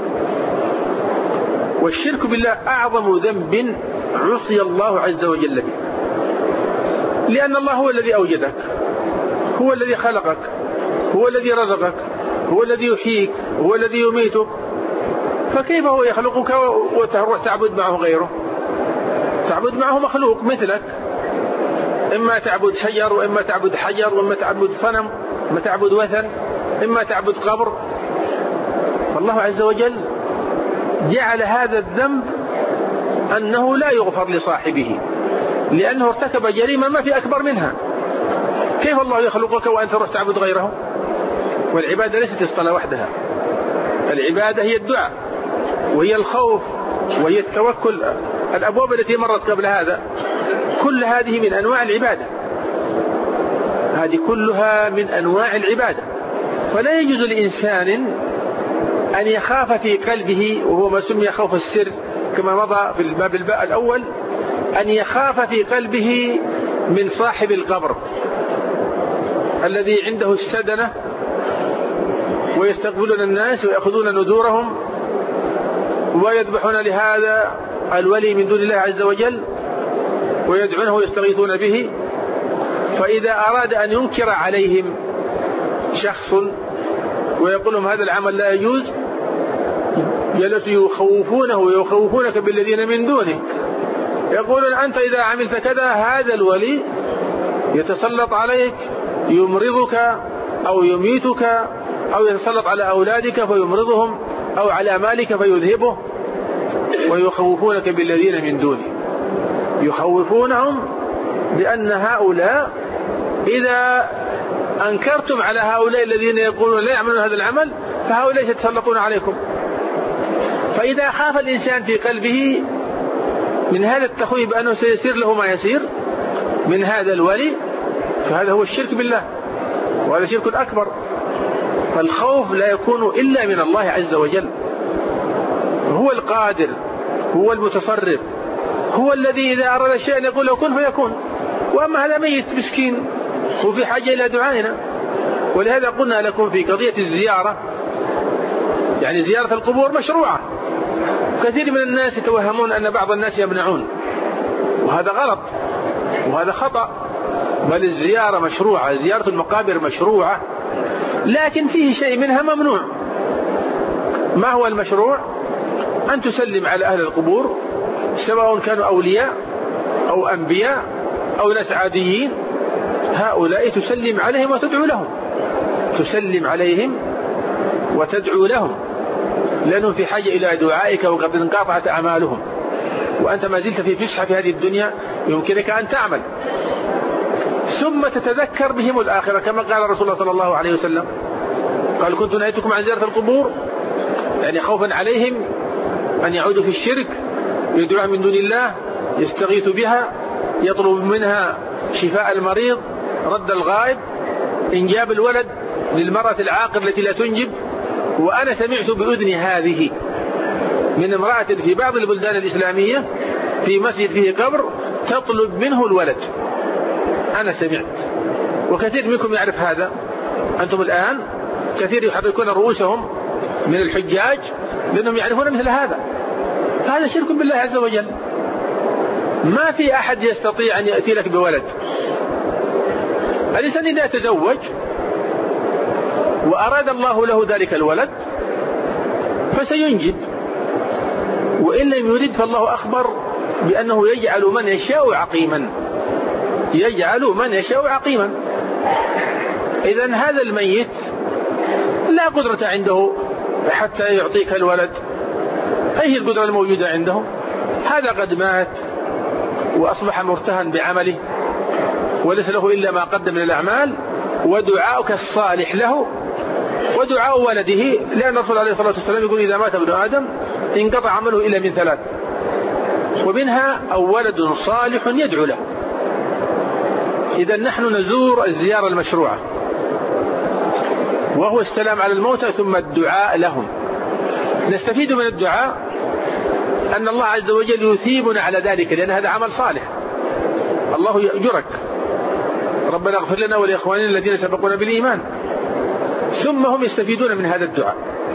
والشرك بالله أعظم ذنب عصي الله عز وجل به، لأن الله هو الذي أوجدك، هو الذي خلقك، هو الذي رزقك، هو الذي يحييك، هو الذي يميتك. فكيف هو يخلقك وتروح تعبد معه غيره؟ تعبد معه مخلوق مثلك، إما تعبد شجر وإما تعبد حجر وإما تعبد صنم وإما تعبد وثن، إما تعبد قبر. فالله عز وجل جعل هذا الذنب أنه لا يغفر لصاحبه، لأنه ارتكب جريمة ما في أكبر منها. كيف الله يخلقك وأنت تروح تعبد غيره؟ والعبادة ليست الصلاة وحدها، العبادة هي الدعاء وهي الخوف وهي التوكل. الأبواب التي مرت قبل هذا كل هذه من أنواع العبادة، هذه كلها من أنواع العبادة. فلا يجوز لإنسان أن يخاف في قلبه، وهو ما سمي خوف السر كما مضى في الباب الأول، أن يخاف في قلبه من صاحب القبر الذي عنده السدنة ويستقبلون الناس ويأخذون ندورهم ويذبحون لهذا الولي من دون الله عز وجل ويدعونه ويستغيثون به. فإذا أراد أن ينكر عليهم شخص ويقول لهم هذا العمل لا يجوز، جلسوا يخوفونه ويخوفونك بالذين من دونه، يقولون أنت إذا عملت كذا هذا الولي يتسلط عليك يمرضك أو يميتك، أو يتسلط على أولادك فيمرضهم، أو على مالك فيذهبه. ويخوفونك بالذين من دونه، يخوفونهم بأن هؤلاء إذا أنكرتم على هؤلاء الذين يقولون لا يعملون هذا العمل فهؤلاء يتسلطون عليكم. فإذا خاف الإنسان في قلبه من هذا التخويف بأنه سيصير له ما يصير من هذا الولي، فهذا هو الشرك بالله، وهذا شرك أكبر. فالخوف لا يكون إلا من الله عز وجل، هو القادر، هو المتصرف، هو الذي إذا أراد شيئا يقول له كن فيكون. وأما هذا ميت مسكين وفي حاجة إلى دعائنا. ولهذا قلنا لكم في قضية الزيارة، يعني زيارة القبور مشروعة. كثير من الناس يتوهمون أن بعض الناس يمنعون، وهذا غلط وهذا خطأ. بل الزيارة مشروعة، زيارة المقابر مشروعة، لكن فيه شيء منها ممنوع. ما هو المشروع؟ أن تسلم على أهل القبور سواء كانوا أولياء أو أنبياء أو ناس عاديين، هؤلاء تسلم عليهم وتدعو لهم، تسلم عليهم وتدعو لهم. لأنهم في حاجة إلى دعائك وقد انقطعت أعمالهم، وأنت ما زلت في فسحة في هذه الدنيا يمكنك أن تعمل. ثم تتذكر بهم الآخرة كما قال رسول الله صلى الله عليه وسلم، قال كنت نهيتكم عن زيارة القبور، يعني خوفا عليهم أن يعودوا في الشرك، يدعوها من دون الله، يستغيث بها، يطلب منها شفاء المريض، رد الغائب، إنجاب الولد للمرأة العاقر التي لا تنجب. وأنا سمعت بأذني هذه من امرأة في بعض البلدان الإسلامية في مسجد فيه قبر تطلب منه الولد، أنا سمعت، وكثير منكم يعرف هذا. أنتم الآن كثير يحركون رؤوسهم من الحجاج لأنهم يعرفون مثل هذا، فهذا شرك بالله عز وجل. ما في أحد يستطيع أن يأتي لك بولد. الإنسان إذا تزوج وأراد الله له ذلك الولد فسينجب، وإن لم يرد فالله أخبر بأنه يجعل من يشاء عقيما، يجعل من يشاء عقيما. إذن هذا الميت لا قدرة عنده حتى يعطيك الولد، أي القدرة الموجودة عنده؟ هذا قد مات وأصبح مرتهن بعمله وليس له إلا ما قدم من الأعمال، ودعاؤك الصالح له ودعاء ولده، لأن الرسول عليه الصلاة والسلام يقول إذا مات ابن آدم انقطع عمله إلا من ثلاث، ومنها أو ولد صالح يدعو له. إذا نحن نزور الزيارة المشروعة، وهو السلام على الموتى ثم الدعاء لهم. نستفيد من الدعاء أن الله عز وجل يثيبنا على ذلك، لأن هذا عمل صالح، الله يأجرك. ربنا اغفر لنا ولإخواننا الذين سبقونا بالإيمان. ثم هم يستفيدون من هذا الدعاء،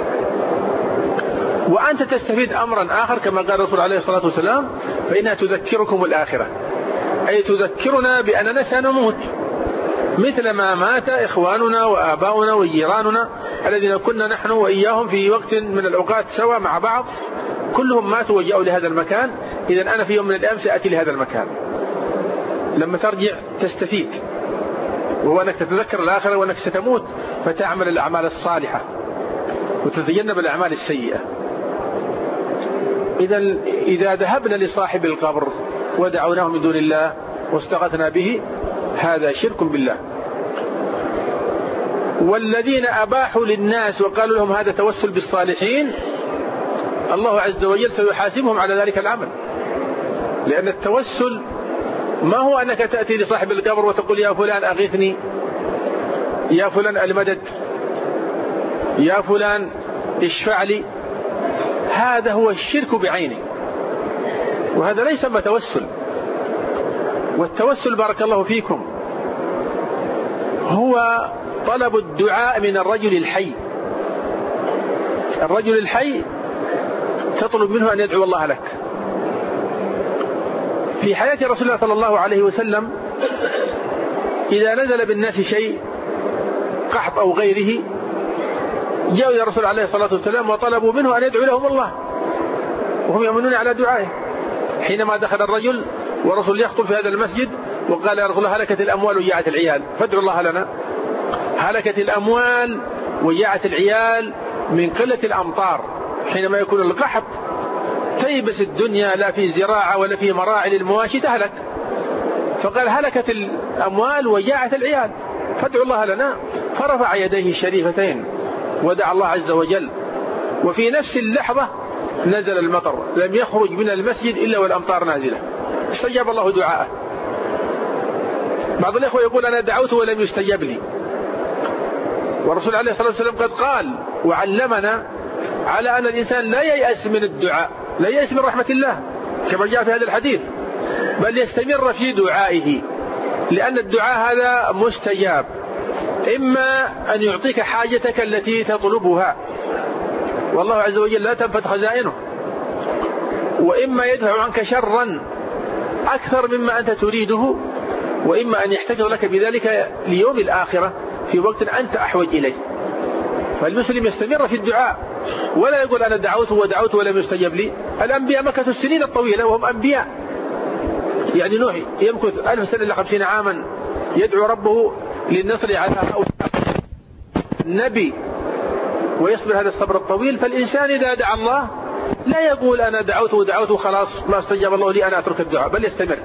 وأنت تستفيد أمرا آخر كما قال الرسول عليه الصلاة والسلام فإنها تذكركم الآخرة، أي تذكرنا بأننا سنموت مثل ما مات إخواننا وآباؤنا وجيراننا الذين كنا نحن وإياهم في وقت من الأوقات سوا مع بعض، كلهم ماتوا وجاءوا لهذا المكان. إذن أنا في يوم من الأيام سأتي لهذا المكان. لما ترجع تستفيد، وهو أنك تتذكر الآخرة وأنك ستموت، فتعمل الأعمال الصالحة وتتجنب الأعمال السيئة. إذا ذهبنا لصاحب القبر ودعوناه من دون الله واستغثنا به هذا شرك بالله. والذين أباحوا للناس وقالوا لهم هذا توسل بالصالحين، الله عز وجل سيحاسبهم على ذلك العمل، لأن التوسل ما هو أنك تأتي لصاحب القبر وتقول يا فلان أغثني، يا فلان المدد، يا فلان اشفع لي. هذا هو الشرك بعينه، وهذا ليس ما توسل. والتوسل بارك الله فيكم هو طلب الدعاء من الرجل الحي. الرجل الحي تطلب منه أن يدعو الله لك. في حياة رسول الله صلى الله عليه وسلم إذا نزل بالناس شيء قحط أو غيره جاءوا إلى الرسول عليه الصلاة والسلام وطلبوا منه أن يدعو لهم الله، وهم يؤمنون على دعائه. حينما دخل الرجل والرسول يخطب في هذا المسجد وقال يا رسول الله هلكت الأموال وجاعت العيال فادعوا الله لنا. هلكت الأموال وجاعت العيال من قلة الأمطار، حينما يكون القحط تيبس الدنيا، لا في زراعة ولا في مراعي للمواشي تهلك. فقال هلكت الأموال وجاعت العيال فادعوا الله لنا. فرفع يديه الشريفتين ودعا الله عز وجل، وفي نفس اللحظة نزل المطر، لم يخرج من المسجد إلا والأمطار نازلة، استجاب الله دعاءه. بعض الإخوة يقول أنا دعوت ولم يستجب لي، والرسول عليه الصلاة والسلام قد قال وعلمنا على أن الإنسان لا ييأس من الدعاء، لا ييأس من رحمة الله كما جاء في هذا الحديث، بل يستمر في دعائه، لأن الدعاء هذا مستجاب. إما أن يعطيك حاجتك التي تطلبها والله عز وجل لا تنفد خزائنه، وإما يدفع عنك شرا أكثر مما أنت تريده، وإما أن يحتفظ لك بذلك ليوم الآخرة في وقت أنت أحوج إليه. فالمسلم يستمر في الدعاء ولا يقول أنا دعوت ودعوت ولم يستجب لي. الأنبياء مكثوا السنين الطويلة وهم أنبياء، يعني نوح يمكث 1000 سنة إلى 50 عاما يدعو ربه للنصر على هؤلاء. نبي ويصبر هذا الصبر الطويل. فالإنسان إذا دعا الله لا يقول أنا دعوت وخلاص ما استجاب الله لي أنا أترك الدعاء، بل يستمر.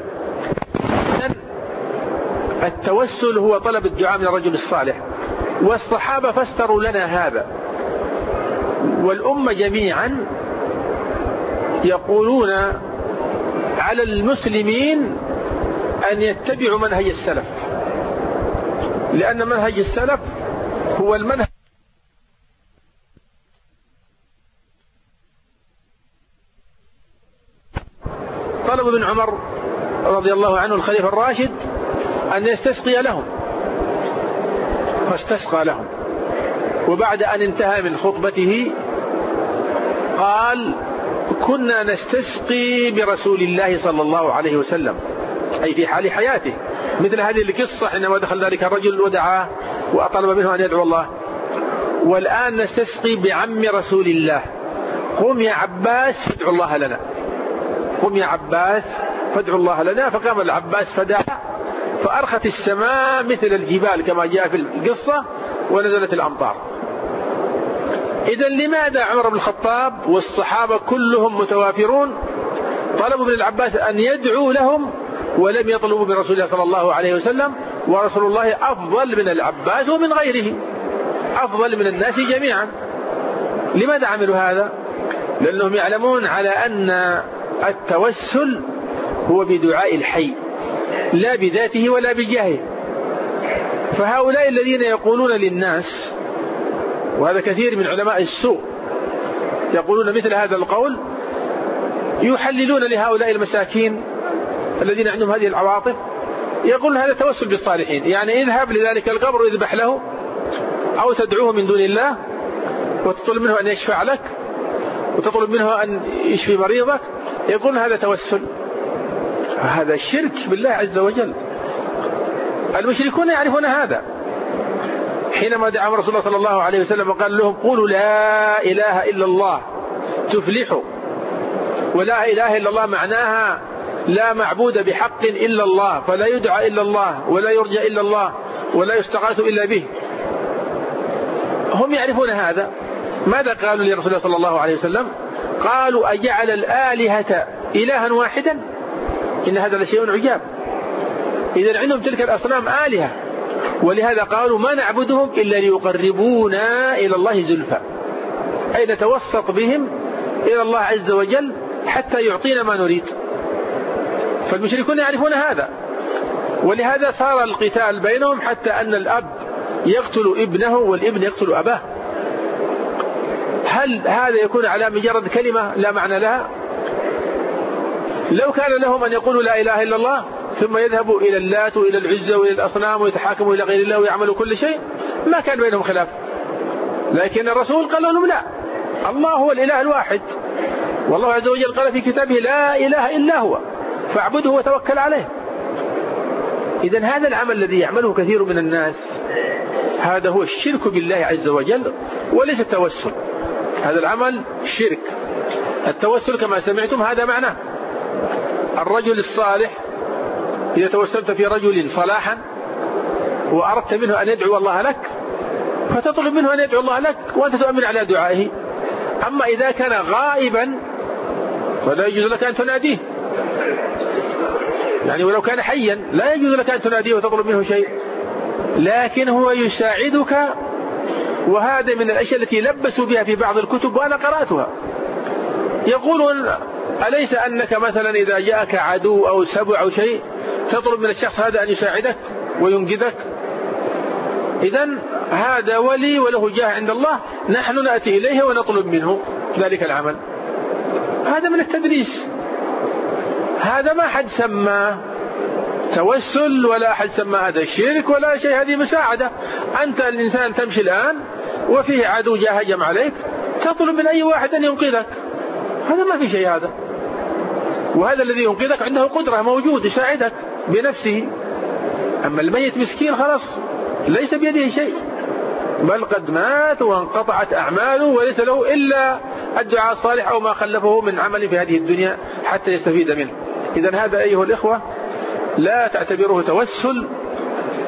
التوسل هو طلب الدعاء من الرجل الصالح، والصحابة فسروا لنا هذا، والأمة جميعا يقولون على المسلمين أن يتبعوا منهج السلف، لأن منهج السلف هو المنهج طلب ابن عمر رضي الله عنه الخليفة الراشد أن يستسقي لهم، فاستسقى لهم، وبعد أن انتهى من خطبته قال كنا نستسقي برسول الله صلى الله عليه وسلم، أي في حال حياته، مثل هذه القصة حينما دخل ذلك الرجل ودعاه وطلب منه أن يدعو الله. والآن نستسقي بعم رسول الله، قم يا عباس فادعو الله لنا، قم يا عباس فادعو الله لنا. فقام العباس فدعا فأرخت السماء مثل الجبال كما جاء في القصة ونزلت الأمطار. إذن لماذا عمر بن الخطاب والصحابة كلهم متوافرون طلبوا من العباس أن يدعو لهم ولم يطلبوا من رسول الله صلى الله عليه وسلم، ورسول الله أفضل من العباس ومن غيره، أفضل من الناس جميعا؟ لماذا عملوا هذا؟ لأنهم يعلمون على أن التوسل هو بدعاء الحي لا بذاته ولا بجاهه. فهؤلاء الذين يقولون للناس، وهذا كثير من علماء السوء يقولون مثل هذا القول، يحللون لهؤلاء المساكين الذين عندهم هذه العواطف، يقولون هذا توسل بالصالحين، يعني اذهب لذلك القبر واذبح له أو تدعوه من دون الله وتطلب منه أن يشفع لك وتطلب منه أن يشفي مريضك، يقول هذا توسل. هذا الشرك بالله عز وجل. المشركون يعرفون هذا. حينما دعا رسول الله صلى الله عليه وسلم وقال لهم قولوا لا إله إلا الله تفلحوا، ولا إله إلا الله معناها لا معبود بحق إلا الله، فلا يدعى إلا الله ولا يرجى إلا الله ولا يستغاث إلا به. هم يعرفون هذا. ماذا قالوا لرسول الله صلى الله عليه وسلم؟ قالوا أجعل الآلهة إلها واحدا، إن هذا لشيء عجاب. إذن عندهم تلك الأصنام آلهة، ولهذا قالوا ما نعبدهم إلا ليقربونا إلى الله زلفى، أي نتوسط بهم إلى الله عز وجل حتى يعطينا ما نريد. فالمشركون يعرفون هذا، ولهذا صار القتال بينهم حتى أن الأب يقتل ابنه والابن يقتل أباه. هل هذا يكون على مجرد كلمة لا معنى لها؟ لو كان لهم أن يقولوا لا إله إلا الله ثم يذهبوا إلى اللات وإلى العزة وإلى الأصنام ويتحاكموا إلى غير الله ويعملوا كل شيء ما كان بينهم خلاف. لكن الرسول قال لهم لا، الله هو الإله الواحد، والله عز وجل قال في كتابه لا إله إلا هو فاعبده وتوكل عليه. إذن هذا العمل الذي يعمله كثير من الناس هذا هو الشرك بالله عز وجل وليس التوسل. هذا العمل شرك. التوسل كما سمعتم هذا معناه الرجل الصالح، إذا توسلت في رجل صلاحا وأردت منه أن يدعو الله لك فتطلب منه أن يدعو الله لك وأنت تؤمن على دعائه. أما إذا كان غائبا فلا يجوز لك أن تناديه، يعني ولو كان حيا لا يجوز لك أن تناديه وتطلب منه شيء، لكن هو يساعدك. وهذا من الأشياء التي لبسوا بها في بعض الكتب وأنا قرأتها. يقولون أليس أنك مثلا إذا جاءك عدو أو سبع أو شيء تطلب من الشخص هذا أن يساعدك وينقذك؟ إذن هذا ولي وله جاه عند الله، نحن نأتي إليه ونطلب منه ذلك العمل. هذا من التدريس، هذا ما حد سماه توسل ولا أحد سمى هذا الشرك ولا شيء، هذه مساعدة. أنت الإنسان تمشي الآن وفيه عدو جاء هجم عليك تطلب من أي واحد أن ينقذك، هذا ما في شيء هذا. وهذا الذي ينقذك عنده قدرة موجود يساعدك بنفسه. أما الميت مسكين خلاص ليس بيده شيء، بل قد مات وانقطعت أعماله وليس له إلا الدعاء الصالح أو ما خلفه من عمل في هذه الدنيا حتى يستفيد منه. إذن هذا أيها الإخوة لا تعتبره توسل،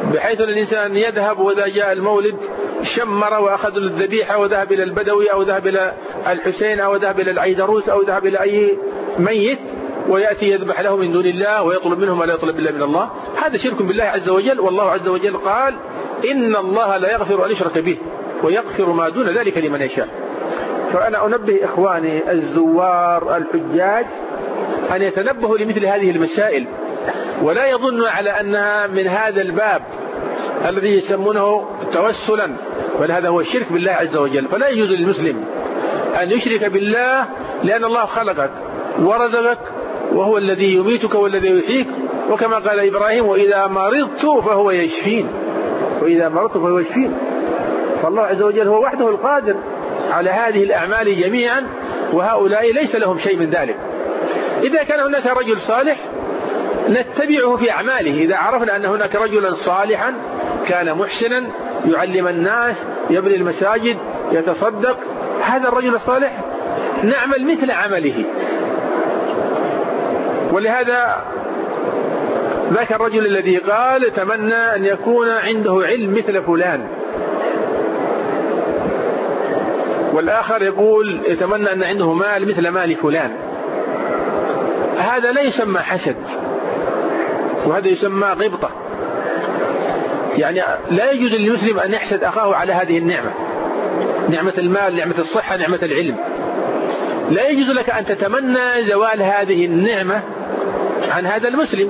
بحيث أن الإنسان يذهب وإذا جاء المولد شمر وأخذ الذبيحة وذهب إلى البدوي أو ذهب إلى الحسين أو ذهب إلى العيدروس أو ذهب إلى أي ميت ويأتي يذبح له من دون الله ويطلب منهم ولا يطلب إلا من الله. هذا شرك بالله عز وجل. والله عز وجل قال إن الله لا يغفر أن يشرك به ويغفر ما دون ذلك لمن يشاء. فأنا أنبه إخواني الزوار الحجاج أن يتنبهوا لمثل هذه المسائل ولا يظنوا على أنها من هذا الباب الذي يسمونه توسلا، بل هذا هو الشرك بالله عز وجل. فلا يجوز للمسلم أن يشرك بالله، لأن الله خلقك ورزقك وهو الذي يميتك والذي يحييك، وكما قال إبراهيم وإذا مرضت فهو يشفين، وإذا مرضت فهو يشفين. فالله عز وجل هو وحده القادر على هذه الأعمال جميعا، وهؤلاء ليس لهم شيء من ذلك. إذا كان هناك رجل صالح نتبعه في أعماله. إذا عرفنا أن هناك رجلا صالحا كان محسنا يعلم الناس يبني المساجد يتصدق، هذا الرجل الصالح نعمل مثل عمله. ولهذا ذاك الرجل الذي قال تمنى أن يكون عنده علم مثل فلان، والآخر يقول يتمنى أن عنده مال مثل مال فلان. هذا لا يسمى حسد، وهذا يسمى غبطة. يعني لا يجوز للمسلم أن يحسد أخاه على هذه النعمة، نعمة المال، نعمة الصحة، نعمة العلم. لا يجوز لك أن تتمنى زوال هذه النعمة عن هذا المسلم،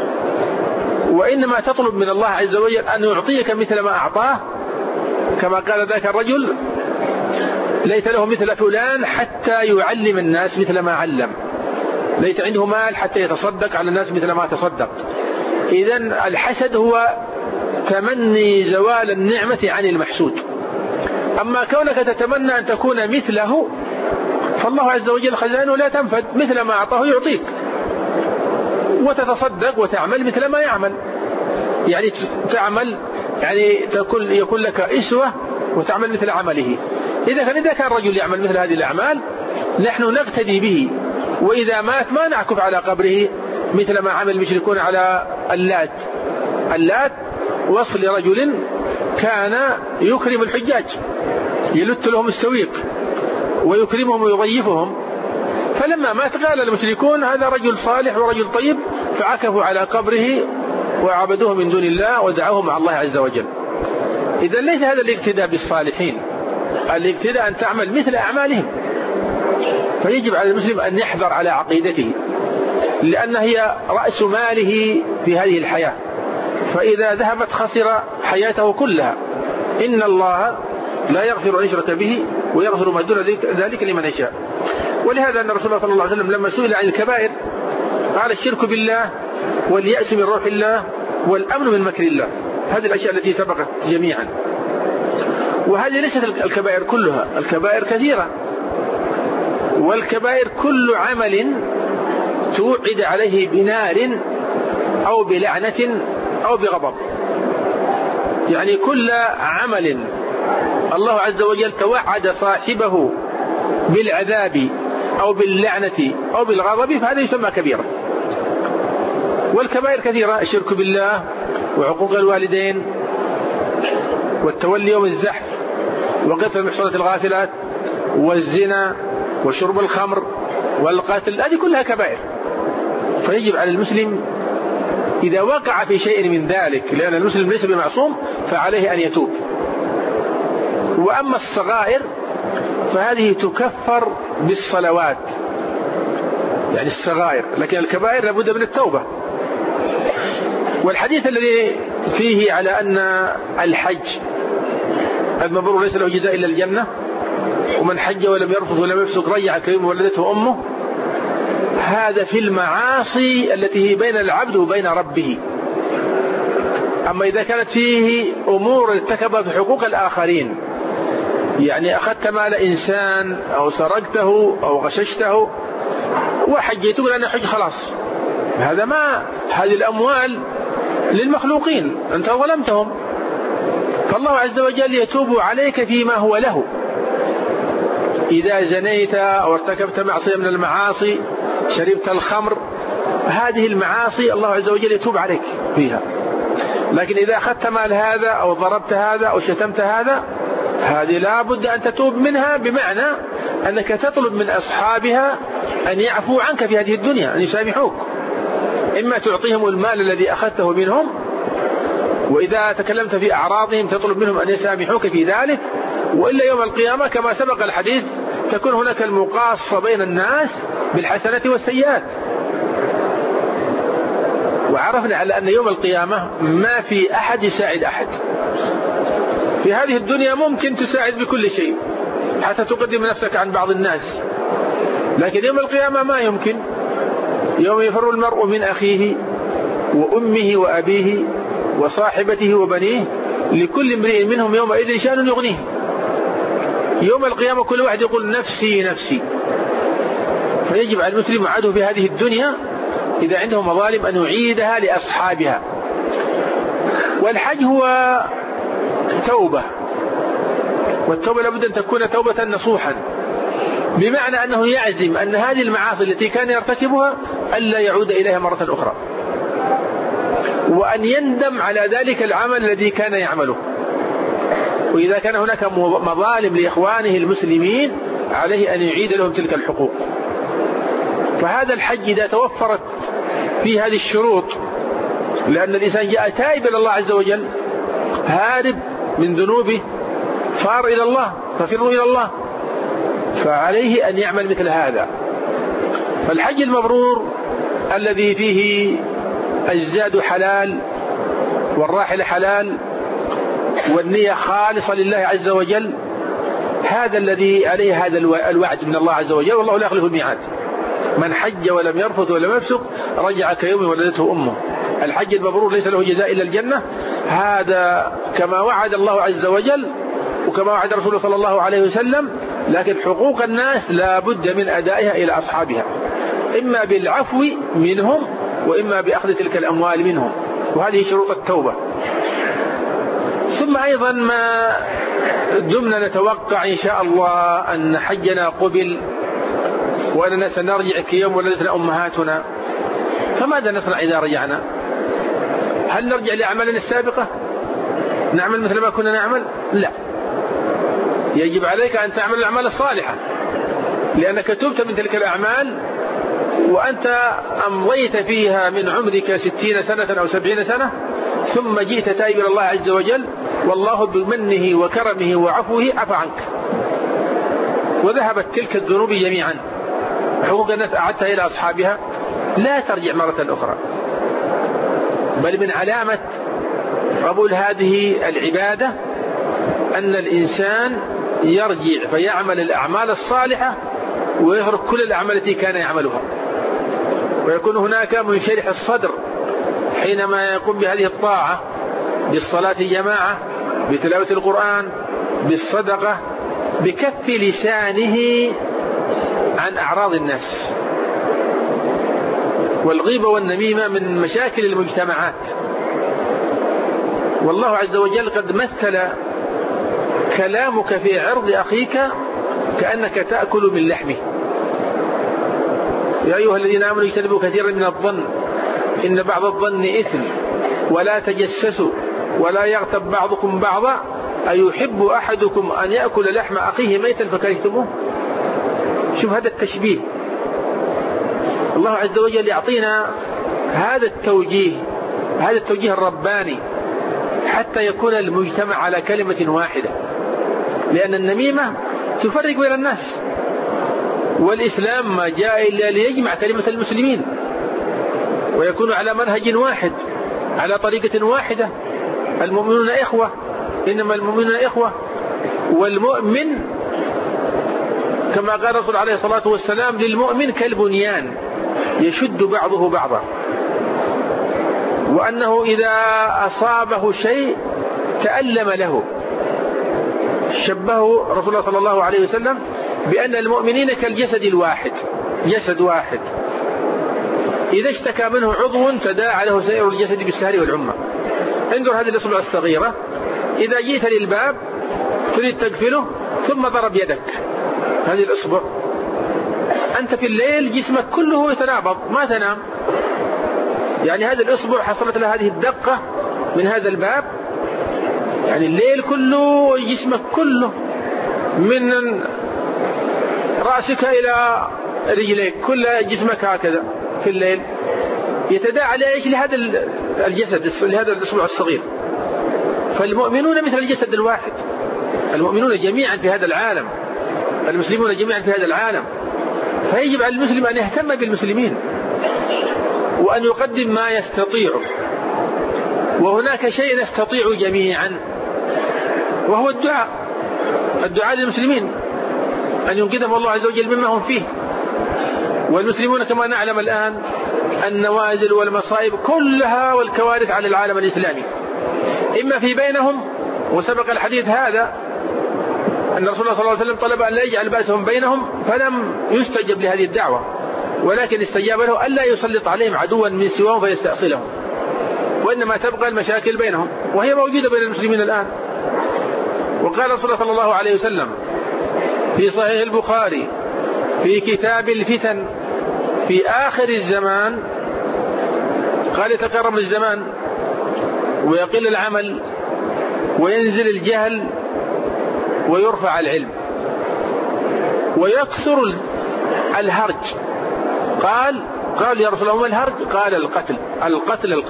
وإنما تطلب من الله عز وجل أن يعطيك مثل ما أعطاه، كما قال ذاك الرجل ليت له مثل فلان حتى يعلم الناس مثل ما علم، ليت عنده مال حتى يتصدق على الناس مثل ما تصدق. إذن الحسد هو تمني زوال النعمة عن المحسود. أما كونك تتمنى أن تكون مثله، فالله عز وجل خزانه لا تنفد، مثل ما أعطاه يعطيك، وتتصدق وتعمل مثل ما يعمل. يعني تعمل، يعني يكون لك إسوة وتعمل مثل عمله. إذا كان رجل يعمل مثل هذه الأعمال نحن نقتدي به، وإذا مات ما نعكف على قبره مثل ما عمل المشركون على اللات وصف لرجل كان يكرم الحجاج، يلت لهم السويق ويكرمهم ويضيفهم، فلما مات قال المشركون هذا رجل صالح ورجل طيب، فعكفوا على قبره وعبدوه من دون الله ودعوه مع الله عز وجل. إذا ليس هذا الاقتداء بالصالحين، الاقتداء أن تعمل مثل أعمالهم. فيجب على المسلم أن يحذر على عقيدته، لأن هي رأس ماله في هذه الحياة، فإذا ذهبت خسر حياته كلها. إن الله لا يغفر أن يشرك به ويغفر ما دون ذلك لمن يشاء. ولهذا أن رسول الله صلى الله عليه وسلم لما سئل عن الكبائر قال الشرك بالله واليأس من روح الله والأمن من مكر الله. هذه الأشياء التي سبقت جميعا، وهذه ليست الكبائر كلها، الكبائر كثيرة، والكبائر كل عمل توعد عليه بنار أو بلعنة أو بغضب. يعني كل عمل الله عز وجل توعد صاحبه بالعذاب أو باللعنة أو بالغضب فهذا يسمى كبيرة. والكبائر كثيرة، الشرك بالله وعقوق الوالدين والتولي يوم الزحف وقتل المحصنات الغافلات والزنا وشرب الخمر والقتل، هذه كلها كبائر. فيجب على المسلم إذا وقع في شيء من ذلك، لأن المسلم ليس بمعصوم، فعليه أن يتوب. وأما الصغائر فهذه تكفر بالصلوات، يعني الصغائر، لكن الكبائر لابد من التوبة. والحديث الذي فيه على أن الحج المبرور ليس له جزاء إلا الجنة، ومن حج ولم يرفث ولم يفسق رجع كيوم ولدته أمه، هذا في المعاصي التي هي بين العبد وبين ربه. أما إذا كانت فيه أمور ارتكبها في حقوق الآخرين، يعني أخذت مال إنسان أو سرقته أو غششته وحجيت تقول أنا حج خلاص، هذا ما، هذه الأموال للمخلوقين أنت ظلمتهم، فالله عز وجل يتوب عليك فيما هو له. إذا زنيت أو ارتكبت معصية من المعاصي، شربت الخمر، هذه المعاصي الله عز وجل يتوب عليك فيها. لكن إذا أخذت مال هذا أو ضربت هذا أو شتمت هذا، هذه لا بد أن تتوب منها، بمعنى أنك تطلب من أصحابها أن يعفوا عنك في هذه الدنيا، أن يسامحوك. إما تعطيهم المال الذي أخذته منهم، وإذا تكلمت في أعراضهم تطلب منهم أن يسامحوك في ذلك، وإلا يوم القيامة كما سبق الحديث تكون هناك المقاصة بين الناس بالحسنات والسيئات. وعرفنا على أن يوم القيامة ما في أحد يساعد أحد. في هذه الدنيا ممكن تساعد بكل شيء حتى تقدم نفسك عن بعض الناس، لكن يوم القيامة ما يمكن. يوم يفر المرء من أخيه وأمه وأبيه وصاحبته وبنيه لكل امرئ منهم يومئذ شأن يغنيه. يوم القيامة كل واحد يقول نفسي نفسي. فيجب على المسلم عدو في هذه الدنيا إذا عنده مظالم أن يعيدها لأصحابها. والحج هو توبة، والتوبة لابد أن تكون توبة نصوحا، بمعنى أنه يعزم أن هذه المعاصي التي كان يرتكبها ألا يعود إليها مرة أخرى، وأن يندم على ذلك العمل الذي كان يعمله. وإذا كان هناك مظالم لإخوانه المسلمين عليه أن يعيد لهم تلك الحقوق. فهذا الحج إذا توفرت في هذه الشروط، لأن الإنسان جاء تائب إلى الله عز وجل هارب من ذنوبه فار إلى الله، ففروا إلى الله، فعليه أن يعمل مثل هذا. فالحج المبرور الذي فيه الزاد حلال والراحل حلال والنية خالصة لله عز وجل، هذا الذي عليه هذا الوعد من الله عز وجل، والله لا يخلف الميعاد. من حج ولم يرفث ولم يفسق رجع كيوم ولدته أمه. الحج المبرور ليس له جزاء إلا الجنة، هذا كما وعد الله عز وجل وكما وعد رسوله صلى الله عليه وسلم. لكن حقوق الناس لا بد من أدائها إلى أصحابها، إما بالعفو منهم وإما بأخذ تلك الأموال منهم، وهذه شروط التوبة. ثم أيضا ما دمنا نتوقع إن شاء الله أن حجنا قبل وأننا سنرجع كيوم ولدتنا أمهاتنا، فماذا نصنع إذا رجعنا؟ هل نرجع لأعمالنا السابقة نعمل مثل ما كنا نعمل؟ لا، يجب عليك أن تعمل الأعمال الصالحة، لأنك تبت من تلك الأعمال وأنت أمضيت فيها من عمرك 60 سنة أو 70 سنة، ثم جئت تائب إلى الله عز وجل، والله بمنه وكرمه وعفوه عفى عنك، وذهبت تلك الذنوب جميعا. حقوق الناس أعدتها إلى أصحابها، لا ترجع مرة أخرى. بل من علامة قبول هذه العبادة أن الإنسان يرجع فيعمل الأعمال الصالحة ويترك كل الأعمال التي كان يعملها، ويكون هناك منشرح الصدر حينما يقوم بهذه الطاعة، بالصلاة جماعة، بتلاوة القرآن، بالصدقة، بكف لسانه عن أعراض الناس. والغيبة والنميمة من مشاكل المجتمعات، والله عز وجل قد مثل كلامك في عرض أخيك كأنك تأكل من لحمه. يا أيها الذين آمنوا اجتنبوا كثيرا من الظن إن بعض الظن إثم ولا تجسسوا ولا يغتب بعضكم بعضا أيحب أحدكم أن يأكل لحم أخيه ميتا فكرهتموه. شوف هذا التشبيه، الله عز وجل يعطينا هذا التوجيه الرباني حتى يكون المجتمع على كلمة واحدة، لأن النميمة تفرق بين الناس، والإسلام ما جاء إلا ليجمع كلمة المسلمين ويكون على منهج واحد على طريقة واحدة. المؤمنون إخوة، إنما المؤمنون إخوة. والمؤمن كما قال الرسول عليه الصلاة والسلام للمؤمن كالبنيان يشد بعضه بعضا، وأنه إذا أصابه شيء تألم له. شبهه رسول الله صلى الله عليه وسلم بأن المؤمنين كالجسد الواحد، جسد واحد إذا اشتكى منه عضو تداعى له سائر الجسد بالسهر والعمى. انظر هذه الأصبع الصغيرة، إذا جئت للباب تريد تقفله ثم ضرب يدك، هذه الأصبع، أنت في الليل جسمك كله يتنابض ما تنام، يعني هذه الأصبع حصلت لها هذه الدقة من هذا الباب، يعني الليل كله جسمك كله من رأسك إلى رجليك كل جسمك هكذا في الليل يتداعى لإيش؟ لهذا الجسد، لهذا الأصبع الصغير. فالمؤمنون مثل الجسد الواحد، المؤمنون جميعا في هذا العالم، المسلمون جميعا في هذا العالم. فيجب على المسلم أن يهتم بالمسلمين وأن يقدم ما يستطيع. وهناك شيء نستطيع جميعا وهو الدعاء للمسلمين أن ينقذهم الله عز وجل مما هم فيه. والمسلمون كما نعلم الآن النوازل والمصائب كلها والكوارث على العالم الإسلامي، إما في بينهم، وسبق الحديث هذا أن رسول الله صلى الله عليه وسلم طلب أن لا يجعل بأسهم بينهم فلم يستجب لهذه الدعوة، ولكن استجاب له ألا يسلط عليهم عدوا من سواهم فيستأصلهم، وإنما تبقى المشاكل بينهم، وهي موجودة بين المسلمين الآن. وقال رسول الله صلى الله عليه وسلم في صحيح البخاري في كتاب الفتن في آخر الزمان، قال يتقرب الزمان ويقل العمل وينزل الجهل ويرفع العلم ويكثر الهرج. قال يا رسول الله ما الهرج؟ قال القتل.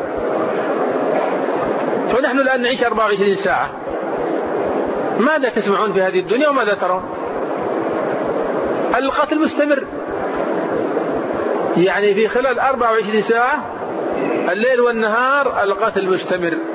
فنحن الآن نعيش 24 ساعة، ماذا تسمعون في هذه الدنيا وماذا ترون؟ القتل مستمر، يعني في خلال 24 ساعة الليل والنهار القتل مستمر.